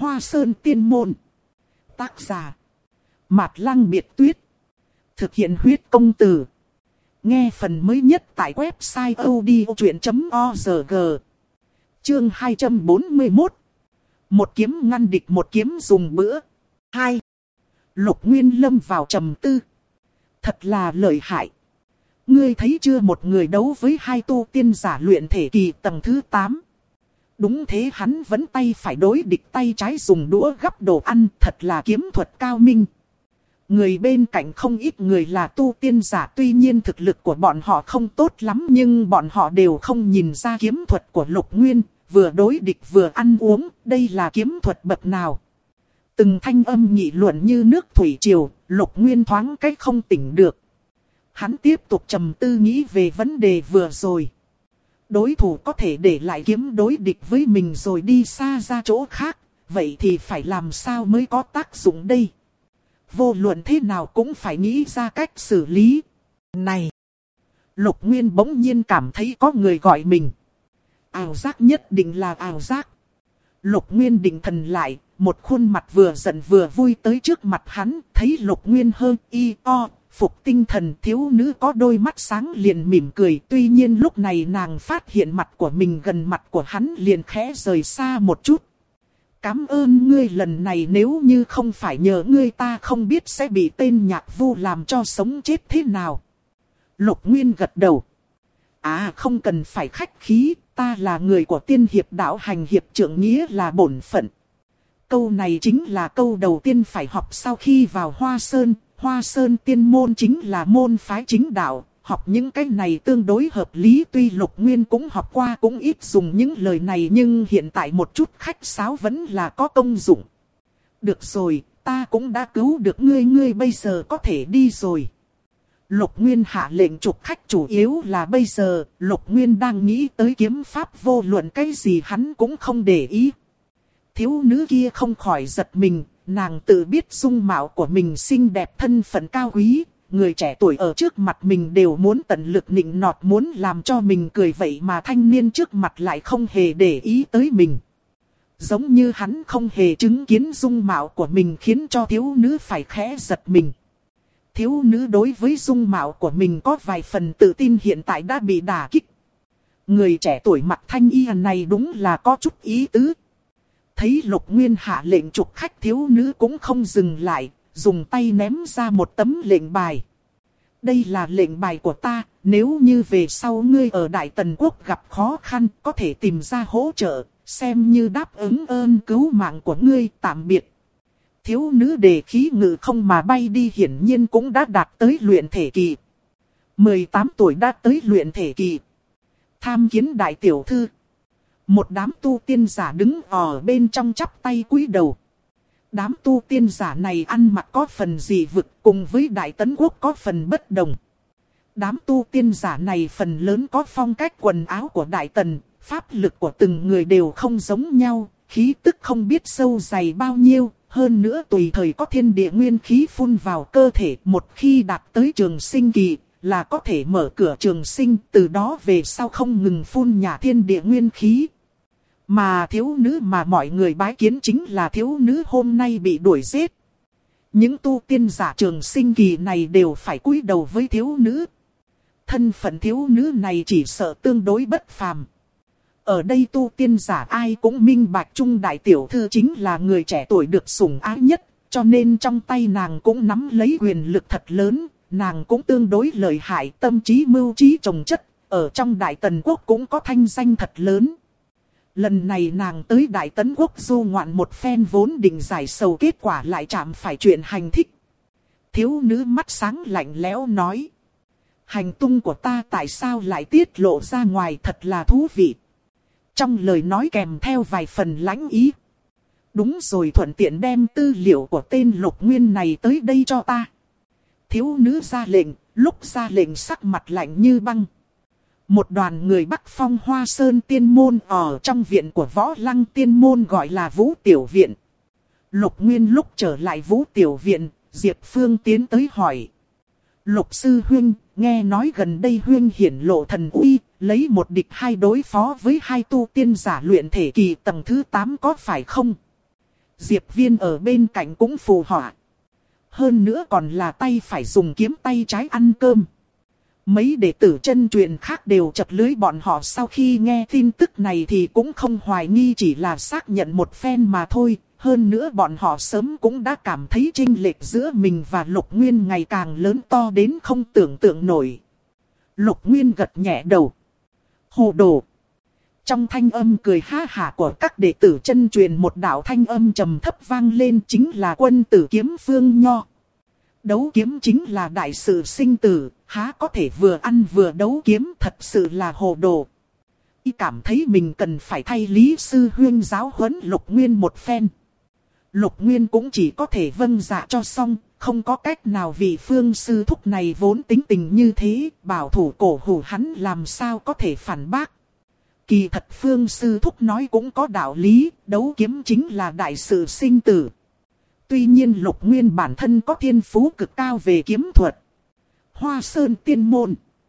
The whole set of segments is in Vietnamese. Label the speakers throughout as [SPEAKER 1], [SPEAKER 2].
[SPEAKER 1] Hoa Sơn Tiên Môn. Tác giả Mạt Lăng Biệt Tuyết. Thực hiện huyết công từ. Nghe phần mới nhất tại website odchuyện.org. Chương 241. Một kiếm ngăn địch, một kiếm dùng bữa. 2. Lục Nguyên lâm vào trầm tư. Thật là lợi hại. Ngươi thấy chưa, một người đấu với hai tu tiên giả luyện thể kỳ tầng thứ 8. Đúng thế, hắn vẫn tay phải đối địch, tay trái dùng đũa gắp đồ ăn, thật là kiếm thuật cao minh. Người bên cạnh không ít người là tu tiên giả, tuy nhiên thực lực của bọn họ không tốt lắm, nhưng bọn họ đều không nhìn ra kiếm thuật của Lục Nguyên, vừa đối địch vừa ăn uống, đây là kiếm thuật bậc nào. Từng thanh âm nghị luận như nước thủy triều, Lục Nguyên thoáng cách không tỉnh được. Hắn tiếp tục trầm tư nghĩ về vấn đề vừa rồi. Đối thủ có thể để lại kiếm đối địch với mình rồi đi xa ra chỗ khác, vậy thì phải làm sao mới có tác dụng đây? Vô luận thế nào cũng phải nghĩ ra cách xử lý. Này! Lục Nguyên bỗng nhiên cảm thấy có người gọi mình. Ảo giác, nhất định là ảo giác. Lục Nguyên định thần lại, một khuôn mặt vừa giận vừa vui tới trước mặt hắn, thấy Lục Nguyên hơi phục tinh thần. Thiếu nữ có đôi mắt sáng liền mỉm cười, tuy nhiên lúc này nàng phát hiện mặt của mình gần mặt của hắn liền khẽ rời xa một chút. Cảm ơn ngươi, lần này nếu như không phải nhờ ngươi ta không biết sẽ bị tên nhạc vu làm cho sống chết thế nào. Lục Nguyên gật đầu. À, không cần phải khách khí, ta là người của tiên hiệp đạo hành hiệp trượng, nghĩa là bổn phận. Câu này chính là câu đầu tiên phải học sau khi vào Hoa Sơn. Hoa Sơn Tiên Môn chính là môn phái chính đạo, học những cái này tương đối hợp lý. Tuy Lục Nguyên cũng học qua, cũng ít dùng những lời này, nhưng hiện tại một chút khách sáo vẫn là có công dụng. Được rồi, ta cũng đã cứu được ngươi, ngươi bây giờ có thể đi rồi. Lục Nguyên hạ lệnh trục khách, chủ yếu là bây giờ Lục Nguyên đang nghĩ tới kiếm pháp, vô luận cái gì hắn cũng không để ý. Thiếu nữ kia không khỏi giật mình, nàng tự biết dung mạo của mình xinh đẹp, thân phận cao quý, người trẻ tuổi ở trước mặt mình đều muốn tận lực nịnh nọt, muốn làm cho mình cười, vậy mà thanh niên trước mặt lại không hề để ý tới mình. Giống như hắn không hề chứng kiến dung mạo của mình, khiến cho thiếu nữ phải khẽ giật mình. Thiếu nữ đối với dung mạo của mình có vài phần tự tin hiện tại đã bị đả kích. Người trẻ tuổi mặc thanh y này đúng là có chút ý tứ. Thấy Lục Nguyên hạ lệnh trục khách, thiếu nữ cũng không dừng lại, dùng tay ném ra một tấm lệnh bài. Đây là lệnh bài của ta, nếu như về sau ngươi ở Đại Tần Quốc gặp khó khăn, có thể tìm ra hỗ trợ, xem như đáp ứng ơn cứu mạng của ngươi, tạm biệt. Thiếu nữ đề khí ngự không mà bay đi, hiển nhiên cũng đã đạt tới luyện thể kỳ. 18 tuổi đã tới luyện thể kỳ. Tham kiến đại tiểu thư. Một đám tu tiên giả đứng ở bên trong chắp tay cúi đầu. Đám tu tiên giả này ăn mặc có phần dị vực, cùng với Đại Tấn Quốc có phần bất đồng. Đám tu tiên giả này phần lớn có phong cách quần áo của Đại Tần, pháp lực của từng người đều không giống nhau, khí tức không biết sâu dày bao nhiêu, hơn nữa tùy thời có thiên địa nguyên khí phun vào cơ thể, một khi đạt tới trường sinh kỳ là có thể mở cửa trường sinh, từ đó về sau không ngừng phun nhả thiên địa nguyên khí. Mà thiếu nữ mà mọi người bái kiến chính là thiếu nữ hôm nay bị đuổi giết. Những tu tiên giả trường sinh kỳ này đều phải cúi đầu với thiếu nữ. Thân phận thiếu nữ này chỉ sợ tương đối bất phàm. Ở đây tu tiên giả ai cũng minh bạch Trung đại tiểu thư chính là người trẻ tuổi được sủng ái nhất, cho nên trong tay nàng cũng nắm lấy quyền lực thật lớn, nàng cũng tương đối lợi hại, tâm trí mưu trí trồng chất, ở trong Đại Tần Quốc cũng có thanh danh thật lớn. Lần này nàng tới Đại Tấn Quốc du ngoạn một phen, vốn định giải sầu, kết quả lại chạm phải chuyện hành thích. Thiếu nữ mắt sáng lạnh lẽo nói. Hành tung của ta tại sao lại tiết lộ ra ngoài, thật là thú vị. Trong lời nói kèm theo vài phần lãnh ý. Đúng rồi, thuận tiện đem tư liệu của tên Lục Nguyên này tới đây cho ta. Thiếu nữ ra lệnh, lúc ra lệnh sắc mặt lạnh như băng. Một đoàn người Bắc Phong Hoa Sơn Tiên Môn ở trong viện của Võ Lăng Tiên Môn gọi là Vũ Tiểu Viện. Lục Nguyên lúc trở lại Vũ Tiểu Viện, Diệp Phương tiến tới hỏi. Lục sư huynh, nghe nói gần đây huynh hiển lộ thần uy, lấy một địch hai đối phó với hai tu tiên giả luyện thể kỳ tầng thứ 8 có phải không? Diệp Viên ở bên cạnh cũng phù họa. Hơn nữa còn là tay phải dùng kiếm, tay trái ăn cơm. Mấy đệ tử chân truyền khác đều chật lưới, bọn họ sau khi nghe tin tức này thì cũng không hoài nghi, chỉ là xác nhận một phen mà thôi. Hơn nữa bọn họ sớm cũng đã cảm thấy chênh lệch giữa mình và Lục Nguyên ngày càng lớn to đến không tưởng tượng nổi. Lục Nguyên gật nhẹ đầu. Hồ đồ. Trong thanh âm cười ha hả của các đệ tử chân truyền, một đạo thanh âm trầm thấp vang lên, chính là quân tử kiếm Phương Nho. Đấu kiếm chính là đại sự sinh tử, há có thể vừa ăn vừa đấu kiếm, thật sự là hồ đồ. Y cảm thấy mình cần phải thay Lý Sư Huynh giáo huấn Lục Nguyên một phen. Lục Nguyên cũng chỉ có thể vâng dạ cho xong, không có cách nào vì Phương Sư Thúc này vốn tính tình như thế, bảo thủ cổ hủ hắn làm sao có thể phản bác. Kỳ thật Phương Sư Thúc nói cũng có đạo lý, đấu kiếm chính là đại sự sinh tử. Tuy nhiên Lục Nguyên bản thân có thiên phú cực cao về kiếm thuật. Hoa Sơn Tiên Môn.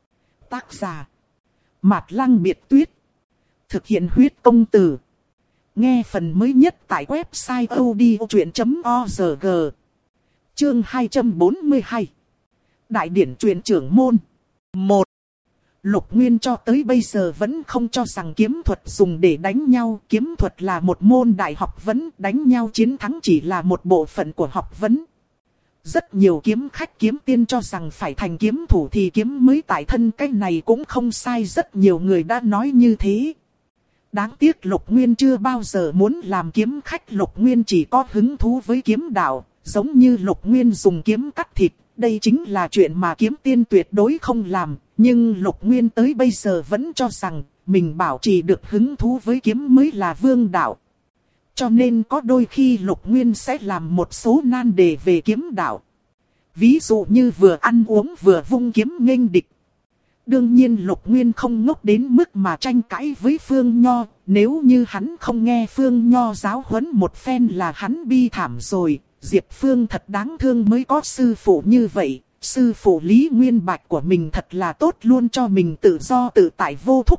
[SPEAKER 1] Tác giả Mạt Lăng Biệt Tuyết. Thực hiện huyết công từ. Nghe phần mới nhất tại website odchuyện.org. Chương 242. Đại điển truyền trưởng môn. 1. Lục Nguyên cho tới bây giờ vẫn không cho rằng kiếm thuật dùng để đánh nhau. Kiếm thuật là một môn đại học vấn, đánh nhau chiến thắng chỉ là một bộ phận của học vấn. Rất nhiều kiếm khách kiếm tiên cho rằng phải thành kiếm thủ thì kiếm mới tại thân, cái này cũng không sai, rất nhiều người đã nói như thế. Đáng tiếc Lục Nguyên chưa bao giờ muốn làm kiếm khách, Lục Nguyên chỉ có hứng thú với kiếm đạo, giống như Lục Nguyên dùng kiếm cắt thịt, đây chính là chuyện mà kiếm tiên tuyệt đối không làm. Nhưng Lục Nguyên tới bây giờ vẫn cho rằng mình bảo trì được hứng thú với kiếm mới là vương đạo. Cho nên có đôi khi Lục Nguyên sẽ làm một số nan đề về kiếm đạo. Ví dụ như vừa ăn uống vừa vung kiếm nghênh địch. Đương nhiên Lục Nguyên không ngốc đến mức mà tranh cãi với Phương Nho. Nếu như hắn không nghe Phương Nho giáo huấn một phen là hắn bi thảm rồi. Diệp Phương thật đáng thương mới có sư phụ như vậy. Sư phụ Lý Nguyên Bạch của mình thật là tốt, luôn cho mình tự do tự tại vô thúc.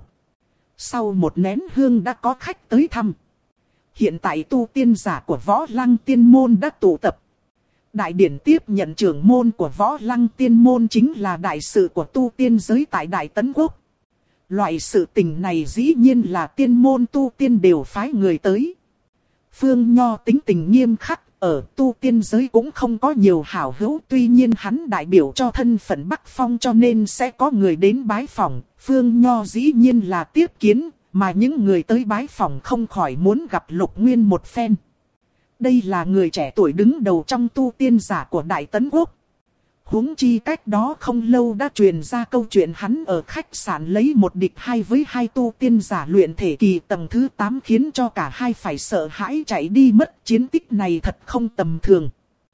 [SPEAKER 1] Sau một nén hương đã có khách tới thăm. Hiện tại tu tiên giả của Võ Lăng Tiên Môn đã tụ tập. Đại điển tiếp nhận trưởng môn của Võ Lăng Tiên Môn chính là đại sự của tu tiên giới tại Đại Tấn Quốc. Loại sự tình này dĩ nhiên là tiên môn tu tiên đều phái người tới. Phương Nho tính tình nghiêm khắc, ở tu tiên giới cũng không có nhiều hảo hữu, tuy nhiên hắn đại biểu cho thân phận Bắc Phong cho nên sẽ có người đến bái phỏng. Phương Nho dĩ nhiên là tiếp kiến, mà những người tới bái phỏng không khỏi muốn gặp Lục Nguyên một phen. Đây là người trẻ tuổi đứng đầu trong tu tiên giả của Đại Tấn Quốc. Huống chi cách đó không lâu đã truyền ra câu chuyện hắn ở khách sạn lấy một địch hai với hai tu tiên giả luyện thể kỳ tầng thứ 8 khiến cho cả hai phải sợ hãi chạy đi mất. Chiến tích này thật không tầm thường.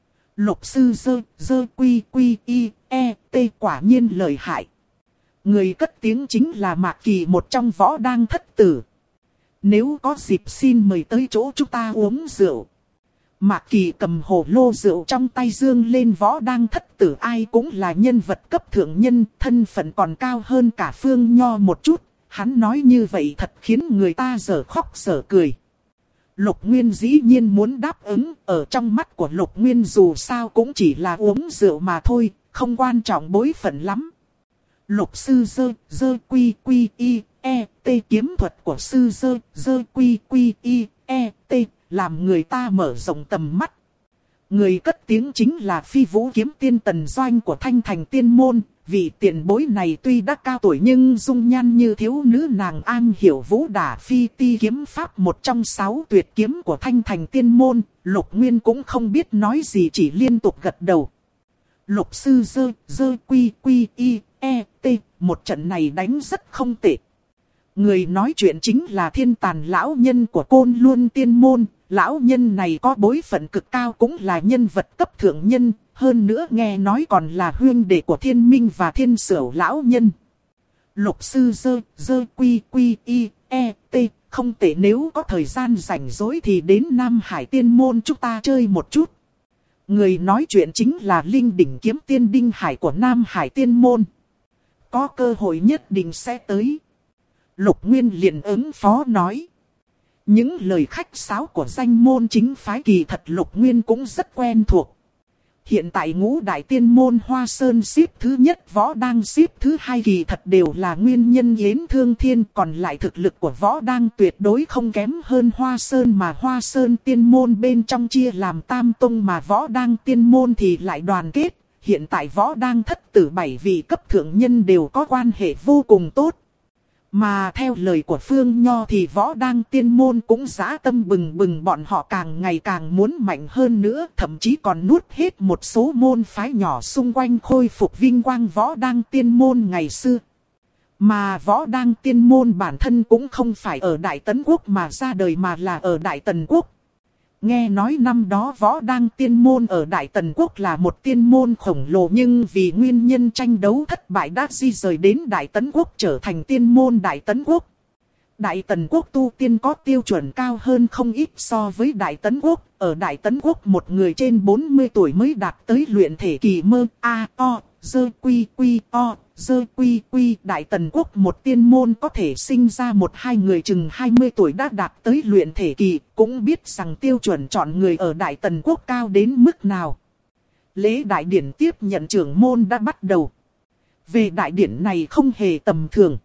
[SPEAKER 1] Lục sư dơ quy quy y e t quả nhiên lợi hại. Người cất tiếng chính là Mạc Kỳ, một trong Võ Đang thất tử. Nếu có dịp xin mời tới chỗ chúng ta uống rượu. Mạc Kỳ cầm hồ lô rượu trong tay dương lên. Võ Đang thất tử ai cũng là nhân vật cấp thượng nhân, thân phận còn cao hơn cả Phương Nho một chút. Hắn nói như vậy thật khiến người ta dở khóc dở cười. Lục Nguyên dĩ nhiên muốn đáp ứng, ở trong mắt của Lục Nguyên dù sao cũng chỉ là uống rượu mà thôi, không quan trọng bối phận lắm. Lục sư dơ quy quy y e t, kiếm thuật của sư dơ quy quy y e t làm người ta mở rộng tầm mắt. Người cất tiếng chính là Phi Vũ kiếm tiên Tần Doanh của Thanh Thành Tiên Môn. Vị tiền bối này tuy đã cao tuổi nhưng dung nhan như thiếu nữ, nàng an hiểu vũ đả phi ti kiếm pháp, một trong 6 tuyệt kiếm của Thanh Thành Tiên Môn. Lục Nguyên cũng không biết nói gì, chỉ liên tục gật đầu. Lục sư dơ quy quy y e t, một trận này đánh rất không tệ. Người nói chuyện chính là Thiên Tàn lão nhân của Côn Luân Tiên Môn. Lão nhân này có bối phận cực cao, cũng là nhân vật cấp thượng nhân. Hơn nữa nghe nói còn là huynh đệ của Thiên Minh và Thiên Sửu lão nhân. Lục sư dơ quy quy y e t, không tệ, nếu có thời gian rảnh rỗi thì đến Nam Hải Tiên Môn chúng ta chơi một chút. Người nói chuyện chính là Linh Đỉnh kiếm tiên Đinh Hải của Nam Hải Tiên Môn. Có cơ hội nhất định sẽ tới. Lục Nguyên liền ứng phó nói. Những lời khách sáo của danh môn chính phái kỳ thật Lục Nguyên cũng rất quen thuộc. Hiện tại ngũ đại tiên môn Hoa Sơn xếp thứ nhất, Võ Đang xếp thứ hai, kỳ thật đều là nguyên nhân Yến Thương Thiên. Còn lại thực lực của Võ Đang tuyệt đối không kém hơn Hoa Sơn, mà Hoa Sơn tiên môn bên trong chia làm tam tông mà Võ Đang tiên môn thì lại đoàn kết. Hiện tại Võ Đang thất tử 7 vị cấp thượng nhân đều có quan hệ vô cùng tốt. Mà theo lời của Phương Nho thì Võ Đang tiên môn cũng dã tâm bừng bừng, bọn họ càng ngày càng muốn mạnh hơn nữa, thậm chí còn nuốt hết một số môn phái nhỏ xung quanh, khôi phục vinh quang Võ Đang tiên môn ngày xưa. Mà Võ Đang tiên môn bản thân cũng không phải ở Đại Tấn Quốc mà ra đời, mà là ở Đại Tần Quốc. Nghe nói năm đó Võ Đang tiên môn ở Đại Tần Quốc là một tiên môn khổng lồ, nhưng vì nguyên nhân tranh đấu thất bại đã di rời đến Đại Tấn Quốc, trở thành tiên môn Đại Tấn Quốc. Đại Tần Quốc tu tiên có tiêu chuẩn cao hơn không ít so với Đại Tấn Quốc. Ở Đại Tấn Quốc một người trên 40 tuổi mới đạt tới luyện thể kỳ mơ A O dơ quy quy o dơ quy quy. Đại Tần Quốc một tiên môn có thể sinh ra một hai người chừng 20 tuổi đã đạt tới luyện thể kỳ, cũng biết rằng tiêu chuẩn chọn người ở Đại Tần Quốc cao đến mức nào. Lễ đại điển tiếp nhận trưởng môn đã bắt đầu. Về đại điển này không hề tầm thường.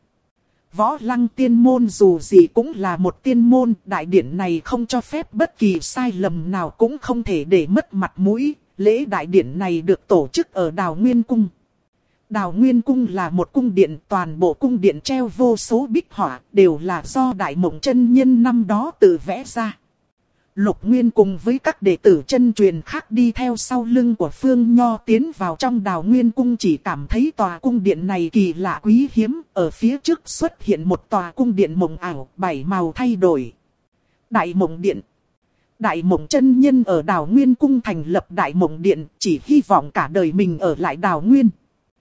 [SPEAKER 1] Võ Lăng tiên môn dù gì cũng là một tiên môn, đại điển này không cho phép bất kỳ sai lầm nào, cũng không thể để mất mặt mũi. Lễ đại điển này được tổ chức ở Đào Nguyên Cung. Đào Nguyên Cung là một cung điện, toàn bộ cung điện treo vô số bích họa, đều là do Đại Mộng chân nhân năm đó tự vẽ ra. Lục Nguyên cùng với các đệ tử chân truyền khác đi theo sau lưng của Phương Nho tiến vào trong Đào Nguyên Cung, chỉ cảm thấy tòa cung điện này kỳ lạ quý hiếm. Ở phía trước xuất hiện một tòa cung điện mộng ảo, 7 màu thay đổi. Đại Mộng Điện. Đại Mộng chân nhân ở Đào Nguyên Cung thành lập Đại Mộng Điện, chỉ hy vọng cả đời mình ở lại Đào Nguyên.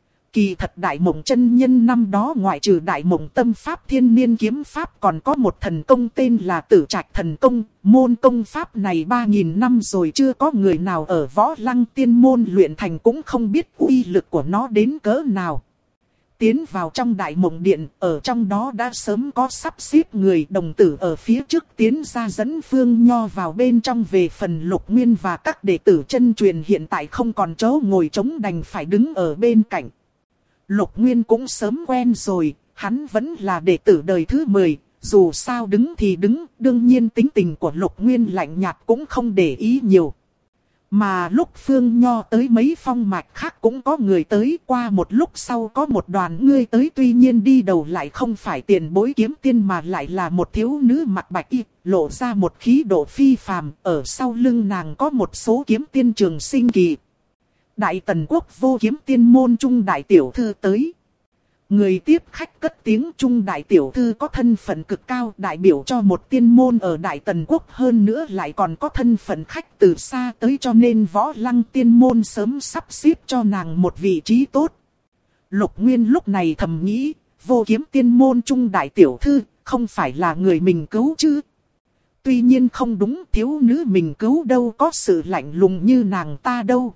[SPEAKER 1] Kỳ thật Đại Mộng chân nhân năm đó ngoại trừ Đại Mộng tâm pháp Thiên Niên kiếm pháp, còn có một thần công tên là Tử Trạch thần công. Môn công pháp này 3000 năm rồi chưa có người nào ở Võ Lăng tiên môn luyện thành, cũng không biết uy lực của nó đến cỡ nào. Tiến vào trong Đại Mộng Điện, ở trong đó đã sớm có sắp xếp người, đồng tử ở phía trước tiến ra dẫn Phương Nho vào bên trong. Về phần Lục Nguyên và các đệ tử chân truyền hiện tại không còn chỗ ngồi trống, đành phải đứng ở bên cạnh. Lục Nguyên cũng sớm quen rồi, hắn vẫn là đệ tử đời thứ 10, dù sao đứng thì đứng, đương nhiên tính tình của Lục Nguyên lạnh nhạt cũng không để ý nhiều. Mà lúc Phương Nho tới, mấy phong mạch khác cũng có người tới, qua một lúc sau có một đoàn người tới, tuy nhiên đi đầu lại không phải tiền bối kiếm tiên mà lại là một thiếu nữ mặc bạch y, lộ ra một khí độ phi phàm, ở sau lưng nàng có một số kiếm tiên trường sinh kỳ. Đại Tần Quốc vô kiếm tiên môn Trung đại tiểu thư tới. Người tiếp khách cất tiếng. Trung đại tiểu thư có thân phận cực cao, đại biểu cho một tiên môn ở Đại Tần Quốc, hơn nữa lại còn có thân phận khách từ xa tới, cho nên Võ Lăng tiên môn sớm sắp xếp cho nàng một vị trí tốt. Lục Nguyên lúc này thầm nghĩ, vô kiếm tiên môn Trung đại tiểu thư không phải là người mình cứu chứ? Tuy nhiên không đúng, thiếu nữ mình cứu đâu có sự lạnh lùng như nàng ta đâu.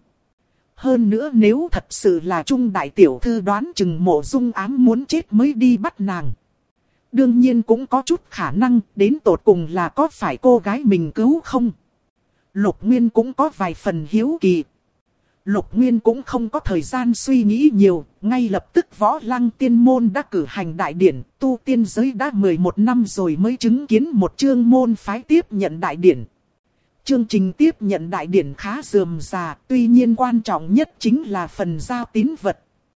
[SPEAKER 1] Hơn nữa nếu thật sự là Trung đại tiểu thư, đoán chừng Mộ Dung ám muốn chết mới đi bắt nàng. Đương nhiên cũng có chút khả năng, đến tột cùng là có phải cô gái mình cứu không? Lục Nguyên cũng có vài phần hiếu kỳ. Lục Nguyên cũng không có thời gian suy nghĩ nhiều, ngay lập tức Võ Lăng tiên môn đã cử hành đại điển, tu tiên giới đã 11 năm rồi mới chứng kiến một chương môn phái tiếp nhận đại điển. Chương trình tiếp nhận đại điển khá rườm rà, tuy nhiên quan trọng nhất chính là phần giao tín vật.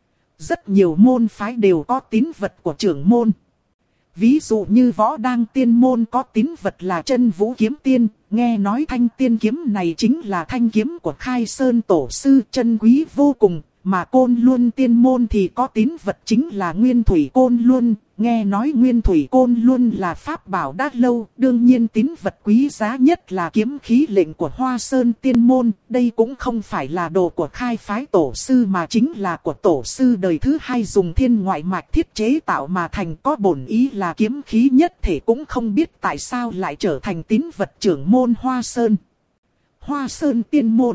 [SPEAKER 1] Rất nhiều môn phái đều có tín vật của trưởng môn. Ví dụ như Võ Đang tiên môn có tín vật là Chân Vũ kiếm tiên, nghe nói thanh tiên kiếm này chính là thanh kiếm của Khai Sơn tổ sư, chân quý vô cùng. Mà Côn Luân tiên môn thì có tín vật chính là Nguyên Thủy Côn Luân, nghe nói Nguyên Thủy Côn Luân là pháp bảo đã lâu. Đương nhiên tín vật quý giá nhất là kiếm khí lệnh của Hoa Sơn tiên môn, đây cũng không phải là đồ của khai phái tổ sư mà chính là của tổ sư đời thứ 2 dùng thiên ngoại mạch thiết chế tạo mà thành, có bổn ý là kiếm khí nhất thể, cũng không biết tại sao lại trở thành tín vật trưởng môn Hoa Sơn. Hoa Sơn tiên môn.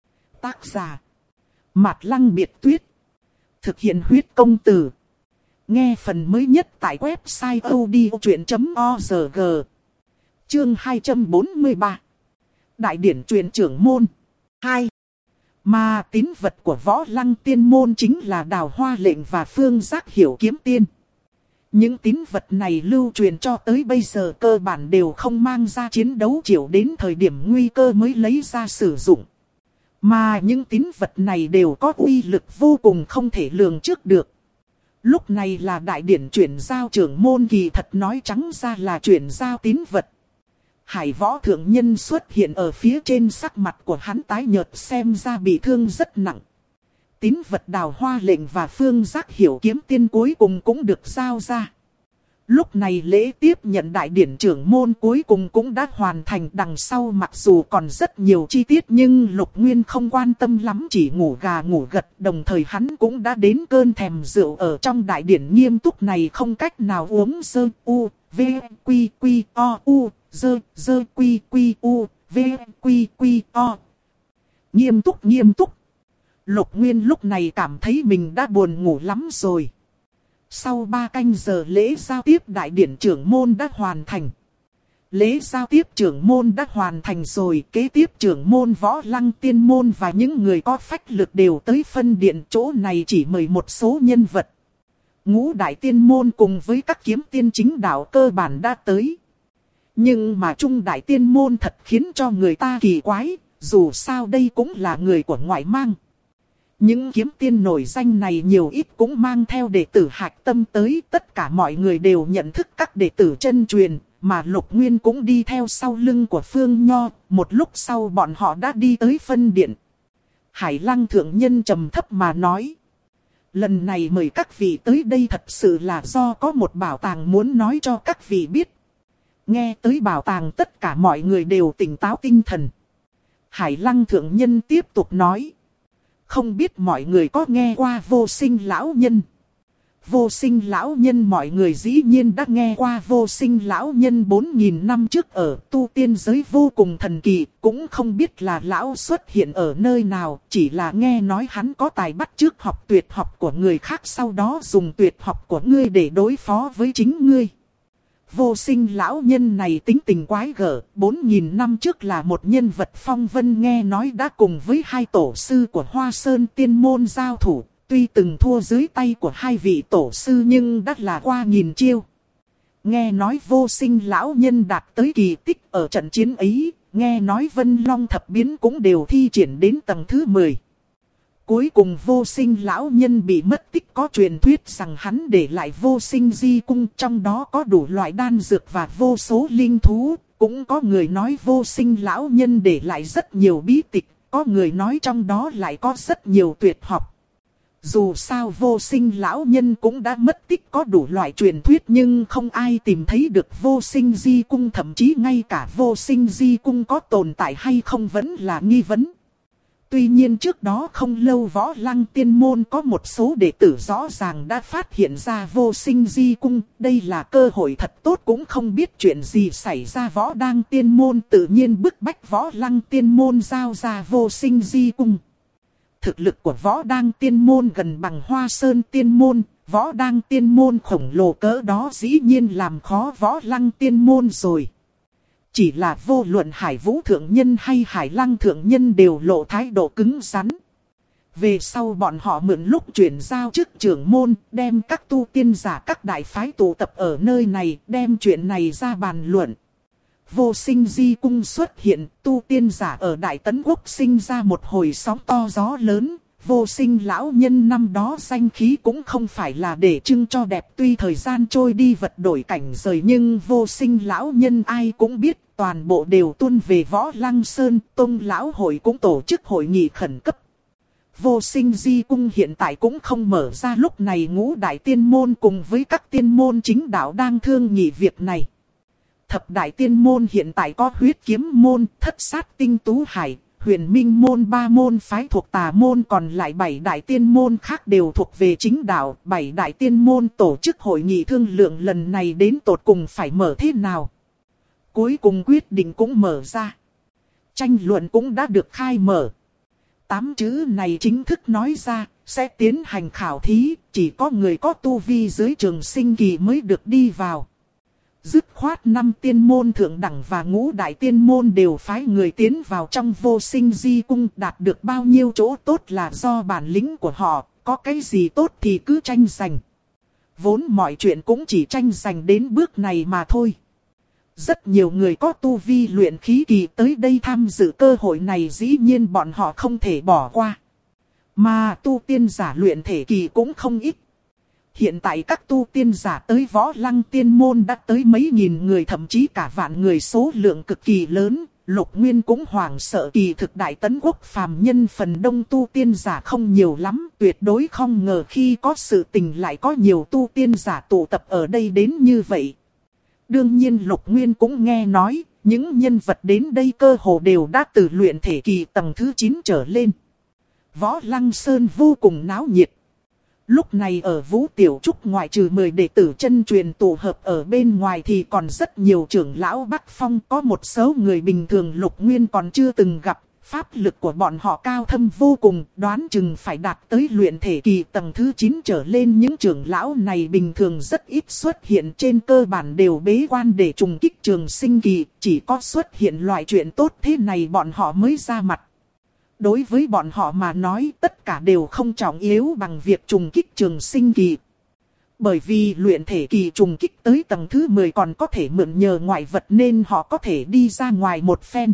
[SPEAKER 1] Tác giả Mạt Lăng Biệt Tuyết. Thực hiện huyết công từ. Nghe phần mới nhất tại website odchuyện.org. Chương 243. Đại điển truyền trưởng môn 2. Mà tín vật của Võ Lăng Tiên môn chính là Đào Hoa lệnh và Phương Giác Hiểu kiếm tiên. Những tín vật này lưu truyền cho tới bây giờ cơ bản đều không mang ra chiến đấu, chiều đến thời điểm nguy cơ mới lấy ra sử dụng. Mà những tín vật này đều có uy lực vô cùng không thể lường trước được. Lúc này là đại điển chuyển giao trưởng môn, kỳ thật nói trắng ra là chuyển giao tín vật. Hải Võ thượng nhân xuất hiện ở phía trên, sắc mặt của hắn tái nhợt, xem ra bị thương rất nặng. Tín vật Đào Hoa lệnh và Phương Giác Hiểu kiếm tiên cuối cùng cũng được giao ra. Lúc này lễ tiếp nhận đại điển trưởng môn cuối cùng cũng đã hoàn thành. Đằng sau mặc dù còn rất nhiều chi tiết nhưng Lục Nguyên không quan tâm lắm, chỉ ngủ gà ngủ gật. Đồng thời hắn cũng đã đến cơn thèm rượu ở trong đại điển nghiêm túc này, không cách nào uống. Dơ u v quy quy o u, dơ quy quy u v quy quy o. Nghiêm túc. Lục Nguyên lúc này cảm thấy mình đã buồn ngủ lắm rồi. Sau 3 canh giờ lễ giao tiếp đại điển trưởng môn đã hoàn thành. Lễ giao tiếp trưởng môn đã hoàn thành rồi, kế tiếp trưởng môn Võ Lăng Tiên môn và những người có phách lực đều tới phân điện. Chỗ này chỉ mời một số nhân vật. Ngũ đại tiên môn cùng với các kiếm tiên chính đạo cơ bản đã tới. Nhưng mà Trung đại tiên môn thật khiến cho người ta kỳ quái, dù sao đây cũng là người của ngoại mang. Những kiếm tiên nổi danh này nhiều ít cũng mang theo đệ tử hạch tâm tới, tất cả mọi người đều nhận thức các đệ tử chân truyền, mà Lục Nguyên cũng đi theo sau lưng của Phương Nho. Một lúc sau bọn họ đã đi tới phân điện. Hải Lăng thượng nhân trầm thấp mà nói: lần này mời các vị tới đây thật sự là do có một bảo tàng muốn nói cho các vị biết. Nghe tới bảo tàng tất cả mọi người đều tỉnh táo tinh thần. Hải Lăng thượng nhân tiếp tục nói: không biết mọi người có nghe qua Vô Sinh lão nhân? Vô Sinh lão nhân mọi người dĩ nhiên đã nghe qua. Vô Sinh lão nhân 4.000 năm trước ở tu tiên giới vô cùng thần kỳ, cũng không biết là lão xuất hiện ở nơi nào, chỉ là nghe nói hắn có tài bắt chước học tuyệt học của người khác, sau đó dùng tuyệt học của ngươi để đối phó với chính ngươi. Vô Sinh lão nhân này tính tình quái gở, 4.000 năm trước là một nhân vật phong vân, nghe nói đã cùng với 2 tổ sư của Hoa Sơn tiên môn giao thủ. Tuy từng thua dưới tay của 2 vị tổ sư nhưng đã là qua 1000 chiêu. Nghe nói Vô Sinh lão nhân đạt tới kỳ tích ở trận chiến ấy, nghe nói Vân Long thập biến cũng đều thi triển đến tầng thứ 10. Cuối cùng Vô Sinh lão nhân bị mất tích, có truyền thuyết rằng hắn để lại Vô Sinh di cung, trong đó có đủ loại đan dược và vô số linh thú. Cũng có người nói Vô Sinh lão nhân để lại rất nhiều bí tịch, có người nói trong đó lại có rất nhiều tuyệt học. Dù sao Vô Sinh lão nhân cũng đã mất tích, có đủ loại truyền thuyết nhưng không ai tìm thấy được Vô Sinh di cung, thậm chí ngay cả Vô Sinh di cung có tồn tại hay không vẫn là nghi vấn. Tuy nhiên trước đó không lâu Võ Lăng Tiên môn có một số đệ tử rõ ràng đã phát hiện ra Vô Sinh di cung, đây là cơ hội thật tốt, cũng không biết chuyện gì xảy ra. Võ Đăng Tiên môn tự nhiên bức bách Võ Lăng Tiên môn giao ra Vô Sinh di cung. Thực lực của Võ Đăng Tiên môn gần bằng Hoa Sơn Tiên môn, Võ Đăng Tiên môn khổng lồ cỡ đó dĩ nhiên làm khó Võ Lăng Tiên môn rồi. Chỉ là vô luận Hải Vũ thượng nhân hay Hải Lăng thượng nhân đều lộ thái độ cứng rắn. Về sau bọn họ mượn lúc chuyển giao chức trưởng môn, đem các tu tiên giả các đại phái tụ tập ở nơi này, đem chuyện này ra bàn luận. Vô Sinh di cung xuất hiện, tu tiên giả ở Đại Tấn Quốc sinh ra một hồi sóng to gió lớn. Vô Sinh lão nhân năm đó danh khí cũng không phải là để trưng cho đẹp, tuy thời gian trôi đi vật đổi cảnh rời nhưng Vô Sinh lão nhân ai cũng biết, toàn bộ đều tuôn về Võ Lăng Sơn. Tông lão hội cũng tổ chức hội nghị khẩn cấp. Vô Sinh di cung hiện tại cũng không mở ra, lúc này ngũ đại tiên môn cùng với các tiên môn chính đạo đang thương nghị việc này. Thập đại tiên môn hiện tại có Huyết Kiếm môn, Thất Sát Tinh Tú Hải, Huyền Minh môn, 3 môn phái thuộc tà môn, còn lại 7 đại tiên môn khác đều thuộc về chính đạo. 7 đại tiên môn tổ chức hội nghị thương lượng lần này đến tột cùng phải mở thế nào. Cuối cùng quyết định cũng mở ra. Tranh luận cũng đã được khai mở. 8 chữ này chính thức nói ra, sẽ tiến hành khảo thí, chỉ có người có tu vi dưới trường sinh kỳ mới được đi vào. Dứt khoát 5 tiên môn thượng đẳng và ngũ đại tiên môn đều phái người tiến vào trong vô sinh di cung, đạt được bao nhiêu chỗ tốt là do bản lĩnh của họ, có cái gì tốt thì cứ tranh giành. Vốn mọi chuyện cũng chỉ tranh giành đến bước này mà thôi. Rất nhiều người có tu vi luyện khí kỳ tới đây tham dự cơ hội này, dĩ nhiên bọn họ không thể bỏ qua. Mà tu tiên giả luyện thể kỳ cũng không ít. Hiện tại các tu tiên giả tới Võ Lăng tiên môn đã tới mấy nghìn người, thậm chí cả vạn người, số lượng cực kỳ lớn. Lục Nguyên cũng hoảng sợ, kỳ thực Đại Tấn Quốc phàm nhân phần đông tu tiên giả không nhiều lắm. Tuyệt đối không ngờ khi có sự tình lại có nhiều tu tiên giả tụ tập ở đây đến như vậy. Đương nhiên Lục Nguyên cũng nghe nói, những nhân vật đến đây cơ hồ đều đã từ luyện thể kỳ tầng thứ 9 trở lên. Võ Lăng Sơn vô cùng náo nhiệt. Lúc này ở Vũ Tiểu Trúc ngoại trừ 10 đệ tử chân truyền tụ hợp ở bên ngoài thì còn rất nhiều trưởng lão Bắc Phong, có một số người bình thường Lục Nguyên còn chưa từng gặp. Pháp lực của bọn họ cao thâm vô cùng, đoán chừng phải đạt tới luyện thể kỳ tầng thứ 9 trở lên. Những trưởng lão này bình thường rất ít xuất hiện, trên cơ bản đều bế quan để trùng kích trường sinh kỳ, chỉ có xuất hiện loại chuyện tốt thế này bọn họ mới ra mặt. Đối với bọn họ mà nói tất cả đều không trọng yếu bằng việc trùng kích trường sinh kỳ. Bởi vì luyện thể kỳ trùng kích tới tầng thứ 10 còn có thể mượn nhờ ngoại vật nên họ có thể đi ra ngoài một phen.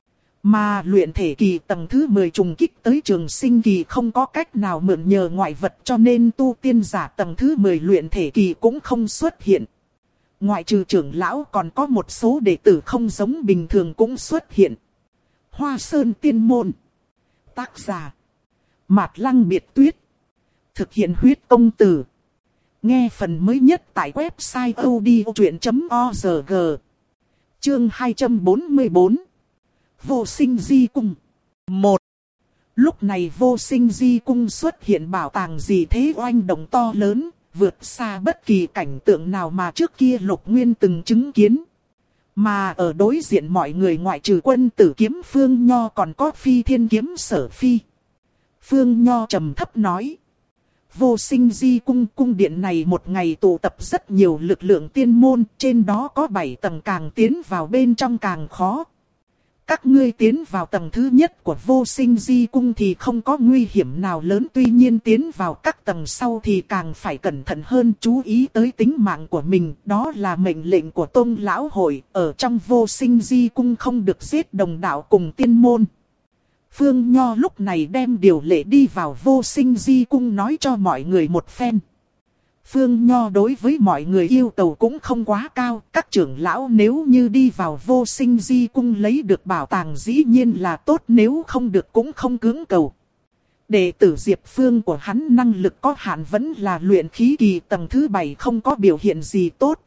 [SPEAKER 1] Mà luyện thể kỳ tầng thứ 10 trùng kích tới trường sinh kỳ không có cách nào mượn nhờ ngoại vật, cho nên tu tiên giả tầng thứ 10 luyện thể kỳ cũng không xuất hiện. Ngoại trừ trưởng lão còn có một số đệ tử không giống bình thường cũng xuất hiện. Hoa Sơn Tiên Môn. Tác giả Mạt Lăng Biệt Tuyết. Thực hiện huyết công từ. Nghe phần mới nhất tại website odchuyện.org. Chương 244. Vô sinh di cung. 1. Lúc này vô sinh di cung xuất hiện bảo tàng gì thế oanh động to lớn, vượt xa bất kỳ cảnh tượng nào mà trước kia Lục Nguyên từng chứng kiến. Mà ở đối diện mọi người ngoại trừ Quân Tử Kiếm Phương Nho còn có Phi Thiên Kiếm Sở Phi. Phương Nho trầm thấp nói. Vô sinh di cung, cung điện này một ngày tụ tập rất nhiều lực lượng tiên môn, trên đó có 7 tầng, càng tiến vào bên trong càng khó. Các ngươi tiến vào tầng thứ nhất của vô sinh di cung thì không có nguy hiểm nào lớn, tuy nhiên tiến vào các tầng sau thì càng phải cẩn thận hơn, chú ý tới tính mạng của mình. Đó là mệnh lệnh của Tôn Lão Hội, ở trong vô sinh di cung không được giết đồng đạo cùng tiên môn. Phương Nho lúc này đem điều lệ đi vào vô sinh di cung nói cho mọi người một phen. Phương Nho đối với mọi người yêu cầu cũng không quá cao. Các trưởng lão nếu như đi vào vô sinh di cung lấy được bảo tàng dĩ nhiên là tốt, nếu không được cũng không cưỡng cầu. Đệ tử Diệp Phương của hắn năng lực có hạn, vẫn là luyện khí kỳ tầng thứ 7, không có biểu hiện gì tốt.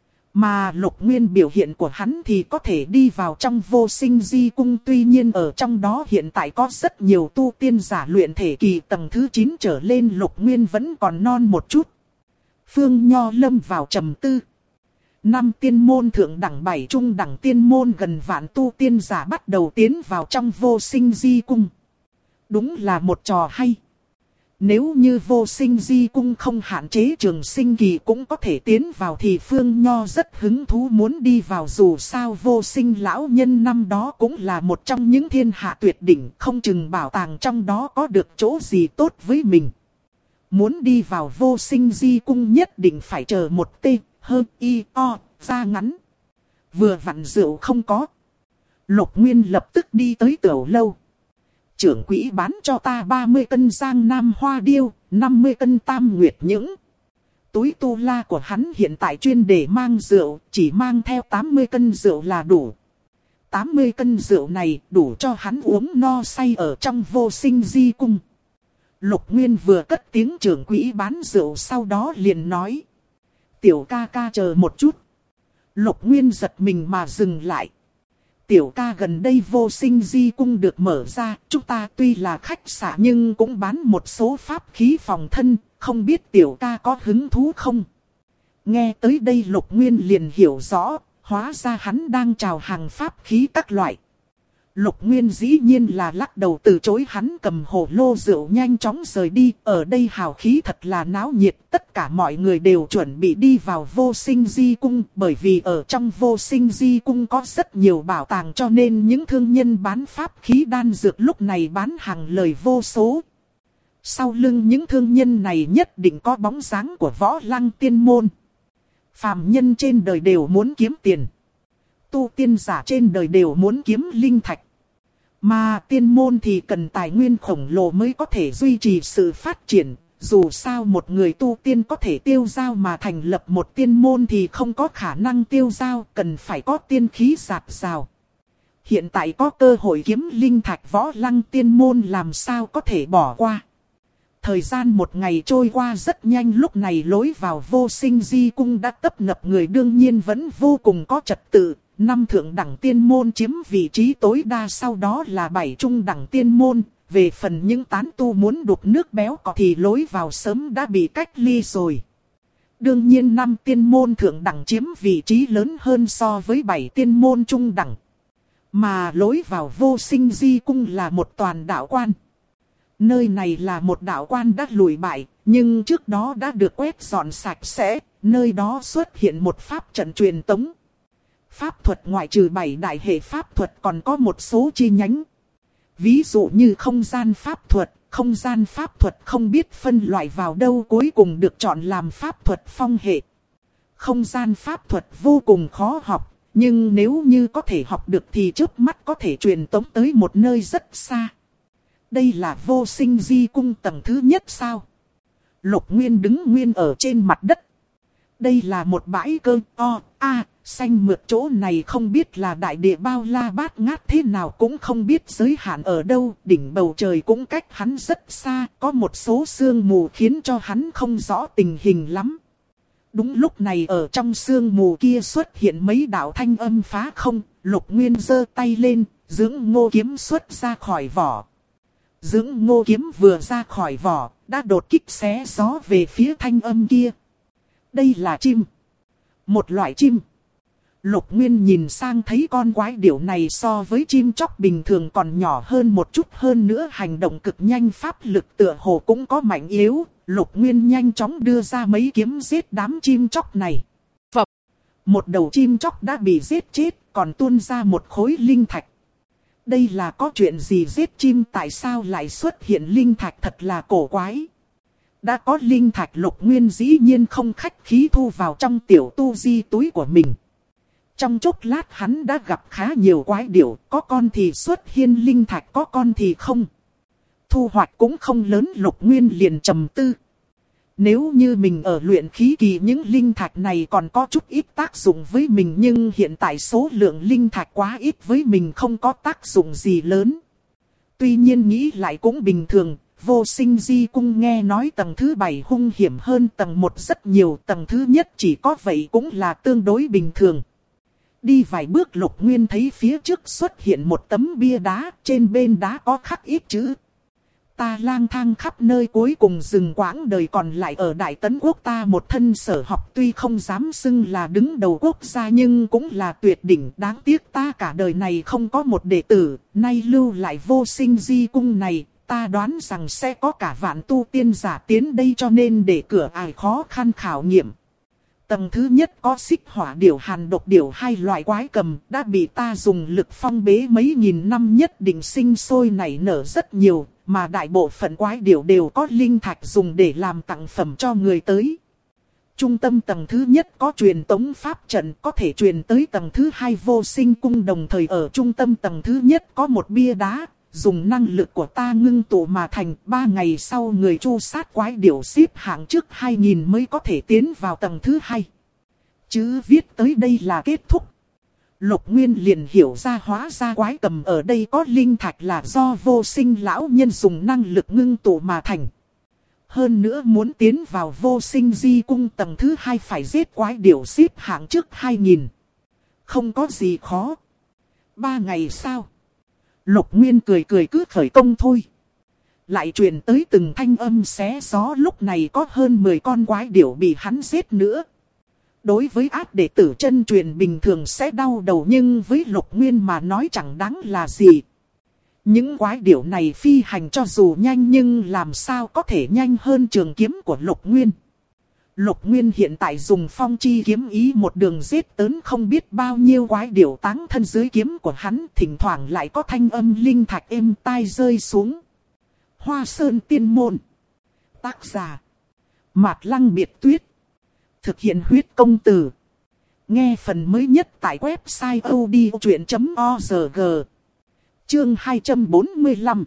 [SPEAKER 1] Mà Lục Nguyên biểu hiện của hắn thì có thể đi vào trong vô sinh di cung, tuy nhiên ở trong đó hiện tại có rất nhiều tu tiên giả luyện thể kỳ tầng thứ 9 trở lên, Lục Nguyên vẫn còn non một chút. Phương Nho lâm vào trầm tư. 5 tiên môn thượng đẳng, 7 trung đẳng tiên môn, gần vạn tu tiên giả bắt đầu tiến vào trong vô sinh di cung. Đúng là một trò hay. Nếu như vô sinh di cung không hạn chế trường sinh kỳ cũng có thể tiến vào thì Phương Nho rất hứng thú muốn đi vào, dù sao vô sinh lão nhân năm đó cũng là một trong những thiên hạ tuyệt đỉnh, không chừng bảo tàng trong đó có được chỗ gì tốt với mình. Muốn đi vào vô sinh di cung nhất định phải chờ một ra ngắn. Vừa vặn rượu không có. Lục Nguyên lập tức đi tới tiểu lâu. Trưởng quỹ bán cho ta 30 cân giang nam hoa điêu, 50 cân tam nguyệt những. Túi tu la của hắn hiện tại chuyên để mang rượu, chỉ mang theo 80 cân rượu là đủ. 80 cân rượu này đủ cho hắn uống no say ở trong vô sinh di cung. Lục Nguyên vừa cất tiếng trưởng quỹ bán rượu, sau đó liền nói. Tiểu ca ca chờ một chút. Lục Nguyên giật mình mà dừng lại. Tiểu ca, gần đây vô sinh di cung được mở ra, chúng ta tuy là khách sạn nhưng cũng bán một số pháp khí phòng thân, không biết tiểu ca có hứng thú không? Nghe tới đây Lục Nguyên liền hiểu rõ, hóa ra hắn đang chào hàng pháp khí các loại. Lục Nguyên dĩ nhiên là lắc đầu từ chối, hắn cầm hồ lô rượu nhanh chóng rời đi. Ở đây hào khí thật là náo nhiệt, tất cả mọi người đều chuẩn bị đi vào Vô Sinh Di Cung. Bởi vì ở trong Vô Sinh Di Cung có rất nhiều bảo tàng, cho nên những thương nhân bán pháp khí đan dược lúc này bán hàng lời vô số. Sau lưng những thương nhân này nhất định có bóng dáng của Võ Lăng Tiên Môn. Phàm nhân trên đời đều muốn kiếm tiền. Tu tiên giả trên đời đều muốn kiếm linh thạch. Mà tiên môn thì cần tài nguyên khổng lồ mới có thể duy trì sự phát triển. Dù sao một người tu tiên có thể tiêu dao mà thành lập một tiên môn thì không có khả năng tiêu dao, cần phải có tiên khí dạt dào. Hiện tại có cơ hội kiếm linh thạch, Võ Lăng Tiên Môn làm sao có thể bỏ qua. Thời gian một ngày trôi qua rất nhanh, lúc này lối vào Vô Sinh Di Cung đã tấp nập người, đương nhiên vẫn vô cùng có trật tự. 5 thượng đẳng tiên môn chiếm vị trí tối đa, sau đó là 7 trung đẳng tiên môn. Về phần những tán tu muốn đục nước béo cò thì lối vào sớm đã bị cách ly rồi. Đương nhiên 5 tiên môn thượng đẳng chiếm vị trí lớn hơn so với 7 tiên môn trung đẳng. Mà lối vào Vô Sinh Di Cung là một toàn đạo quan. Nơi này là một đạo quan đã lùi bại, nhưng trước đó đã được quét dọn sạch sẽ. Nơi đó xuất hiện một pháp trận truyền tống. Pháp thuật ngoại trừ 7 đại hệ pháp thuật còn có một số chi nhánh. Ví dụ như không gian pháp thuật không biết phân loại vào đâu, cuối cùng được chọn làm pháp thuật phong hệ. Không gian pháp thuật vô cùng khó học, nhưng nếu như có thể học được thì trước mắt có thể truyền tống tới một nơi rất xa. Đây là Vô Sinh Di Cung tầng thứ nhất sao? Lục Nguyên đứng nguyên ở trên mặt đất. Đây là một bãi cơ xanh mượt, chỗ này không biết là đại địa bao la bát ngát thế nào, cũng không biết giới hạn ở đâu. Đỉnh bầu trời cũng cách hắn rất xa, có một số sương mù khiến cho hắn không rõ tình hình lắm. Đúng lúc này ở trong sương mù kia xuất hiện mấy đạo thanh âm phá không. Lục Nguyên giơ tay lên, dưỡng ngô kiếm xuất ra khỏi vỏ. Dưỡng ngô kiếm vừa ra khỏi vỏ, đã đột kích xé gió về phía thanh âm kia. Đây là chim. Một loại chim. Lục Nguyên nhìn sang thấy con quái điểu này so với chim chóc bình thường còn nhỏ hơn một chút, hơn nữa hành động cực nhanh, pháp lực tựa hồ cũng có mạnh yếu. Lục Nguyên nhanh chóng đưa ra mấy kiếm giết đám chim chóc này. Phập. Một đầu chim chóc đã bị giết chết, còn tuôn ra một khối linh thạch. Đây là có chuyện gì, giết chim tại sao lại xuất hiện linh thạch, thật là cổ quái. Đã có linh thạch, Lục Nguyên dĩ nhiên không khách khí thu vào trong tiểu tu di túi của mình. Trong chốc lát hắn đã gặp khá nhiều quái điểu, có con thì xuất hiện linh thạch, có con thì không. Thu hoạch cũng không lớn, Lục Nguyên liền trầm tư. Nếu như mình ở luyện khí kỳ, những linh thạch này còn có chút ít tác dụng với mình, nhưng hiện tại số lượng linh thạch quá ít, với mình không có tác dụng gì lớn. Tuy nhiên nghĩ lại cũng bình thường. Vô Sinh Di Cung nghe nói tầng thứ 7 hung hiểm hơn tầng 1 rất nhiều, tầng thứ nhất chỉ có vậy cũng là tương đối bình thường. Đi vài bước Lục Nguyên thấy phía trước xuất hiện một tấm bia đá, trên bên đá có khắc ít chữ. Ta lang thang khắp nơi, cuối cùng dừng quãng đời còn lại ở Đại Tấn Quốc. Ta một thân sở học, tuy không dám xưng là đứng đầu quốc gia nhưng cũng là tuyệt đỉnh. Đáng tiếc ta cả đời này không có một đệ tử, nay lưu lại Vô Sinh Di Cung này. Ta đoán rằng sẽ có cả vạn tu tiên giả tiến đây, cho nên để cửa ải khó khăn khảo nghiệm. Tầng thứ nhất có xích hỏa điểu, hàn độc điểu, hai loại quái cầm, đã bị ta dùng lực phong bế mấy nghìn năm, nhất định sinh sôi nảy nở rất nhiều, mà đại bộ phận quái điểu đều có linh thạch dùng để làm tặng phẩm cho người tới. Trung tâm tầng thứ nhất có truyền tống pháp trận, có thể truyền tới tầng thứ hai Vô Sinh Cung, đồng thời ở trung tâm tầng thứ nhất có một bia đá. Dùng năng lực của ta ngưng tụ mà thành, 3 ngày sau người tru sát quái điểu xếp hạng trước 2000 mới có thể tiến vào tầng thứ 2. Chữ viết tới đây là kết thúc. Lục Nguyên liền hiểu ra, hóa ra quái cầm ở đây có linh thạch là do Vô Sinh lão nhân dùng năng lực ngưng tụ mà thành. Hơn nữa muốn tiến vào Vô Sinh Di Cung tầng thứ 2 phải giết quái điểu xếp hạng trước 2000. Không có gì khó. 3 ngày sau. Lục Nguyên cười cứ khởi công thôi. Lại truyền tới từng thanh âm xé gió, lúc này có hơn 10 con quái điểu bị hắn giết nữa. Đối với áp đệ tử chân truyền bình thường sẽ đau đầu, nhưng với Lục Nguyên mà nói chẳng đáng là gì. Những quái điểu này phi hành cho dù nhanh nhưng làm sao có thể nhanh hơn trường kiếm của Lục Nguyên. Lục Nguyên hiện tại dùng phong chi kiếm ý một đường giết tớn không biết bao nhiêu quái điểu táng thân dưới kiếm của hắn, thỉnh thoảng lại có thanh âm linh thạch êm tai rơi xuống. Hoa Sơn Tiên Môn. Tác giả Mạt Lăng Biệt Tuyết. Thực hiện huyết công từ. Nghe phần mới nhất tại website odchuyện.org. Chương 245.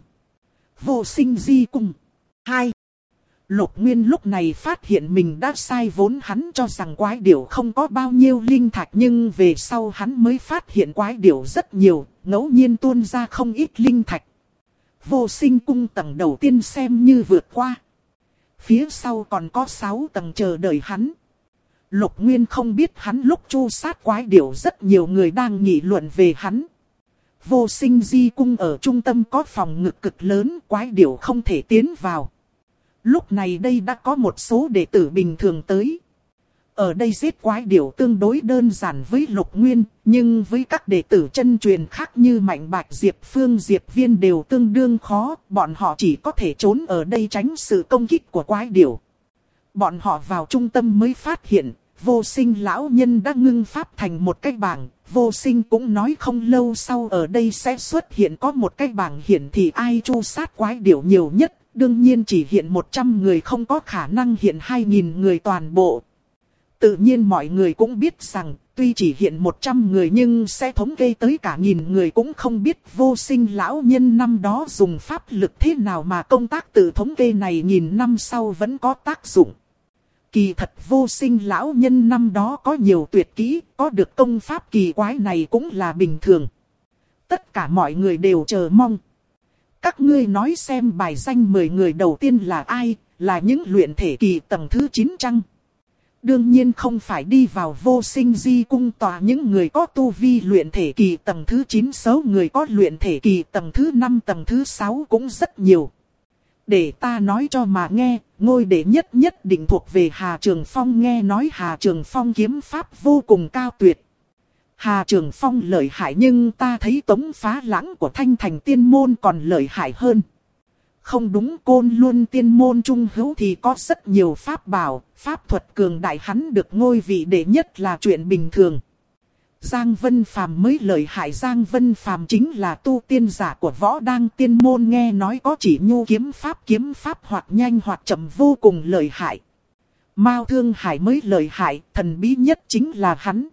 [SPEAKER 1] Vô sinh di cung 2. Lục Nguyên lúc này phát hiện mình đã sai, vốn hắn cho rằng quái điểu không có bao nhiêu linh thạch, nhưng về sau hắn mới phát hiện quái điểu rất nhiều, ngẫu nhiên tuôn ra không ít linh thạch. Vô sinh cung tầng đầu tiên xem như vượt qua. Phía sau còn có 6 tầng chờ đợi hắn. Lục Nguyên không biết hắn lúc chu sát quái điểu rất nhiều người đang nghị luận về hắn. Vô sinh di cung ở trung tâm có phòng ngự cực lớn, quái điểu không thể tiến vào. Lúc này đây đã có một số đệ tử bình thường tới. Ở đây giết quái điểu tương đối đơn giản với Lục Nguyên, nhưng với các đệ tử chân truyền khác như Mạnh Bạch, Diệp Phương, Diệp Viên đều tương đương khó, bọn họ chỉ có thể trốn ở đây tránh sự công kích của quái điểu. Bọn họ vào trung tâm mới phát hiện, Vô Sinh lão nhân đã ngưng pháp thành một cái bảng. Vô Sinh cũng nói không lâu sau ở đây sẽ xuất hiện có một cái bảng hiển thị ai chu sát quái điểu nhiều nhất. Đương nhiên chỉ hiện 100 người, không có khả năng hiện 2.000 người toàn bộ. Tự nhiên mọi người cũng biết rằng, tuy chỉ hiện 100 người nhưng sẽ thống kê tới cả 1.000 người cũng không biết Vô Sinh lão nhân năm đó dùng pháp lực thế nào mà công tác tự thống kê này 1.000 năm sau vẫn có tác dụng. Kỳ thật Vô Sinh lão nhân năm đó có nhiều tuyệt kỹ, có được công pháp kỳ quái này cũng là bình thường. Tất cả mọi người đều chờ mong. Các ngươi nói xem bài danh 10 người đầu tiên là ai, là những luyện thể kỳ tầng thứ 9 chăng? Đương nhiên không phải đi vào Vô Sinh di cung tòa những người có tu vi luyện thể kỳ tầng thứ 9, số người có luyện thể kỳ tầng thứ 5, tầng thứ 6 cũng rất nhiều. Để ta nói cho mà nghe, ngôi đệ nhất nhất định thuộc về Hà Trường Phong, nghe nói Hà Trường Phong kiếm pháp vô cùng cao tuyệt. Hà Trường Phong lợi hại nhưng ta thấy Tống Phá Lãng của Thanh Thành Tiên Môn còn lợi hại hơn. Không đúng, Côn Luân Tiên Môn trung hữu thì có rất nhiều pháp bảo, pháp thuật cường đại, hắn được ngôi vị đệ nhất là chuyện bình thường. Giang Vân Phàm mới lợi hại, Giang Vân Phàm chính là tu tiên giả của Võ Đăng Tiên Môn, nghe nói có chỉ nhu kiếm pháp hoặc nhanh hoặc chậm vô cùng lợi hại. Mao Thương Hải mới lợi hại, thần bí nhất chính là hắn.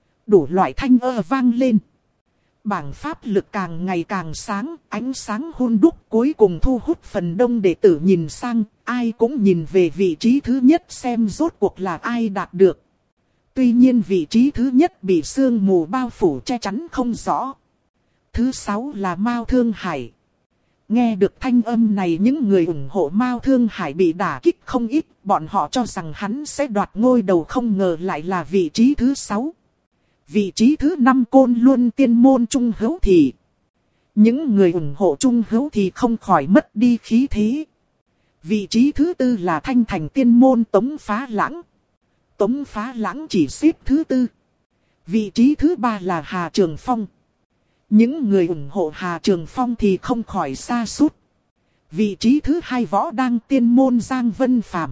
[SPEAKER 1] Đủ loại thanh vang lên. Bảng pháp lực càng ngày càng sáng, ánh sáng hun đúc, cuối cùng thu hút phần đông đệ tử nhìn sang, ai cũng nhìn về vị trí thứ nhất xem rốt cuộc là ai đạt được. Tuy nhiên vị trí thứ nhất bị sương mù bao phủ che chắn không rõ. Thứ 6 là Mao Thương Hải. Nghe được thanh âm này, những người ủng hộ Mao Thương Hải bị đả kích không ít, bọn họ cho rằng hắn sẽ đoạt ngôi đầu, không ngờ lại là vị trí thứ 6. Vị trí thứ 5 Côn Luân Tiên Môn trung hữu thì. Những người ủng hộ trung hữu thì không khỏi mất đi khí thế. Vị trí thứ 4 là Thanh Thành Tiên Môn Tống Phá Lãng. Tống Phá Lãng chỉ xếp thứ 4. Vị trí thứ 3 là Hà Trường Phong. Những người ủng hộ Hà Trường Phong thì không khỏi sa sút. Vị trí thứ 2 Võ Đăng Tiên Môn Giang Vân Phàm.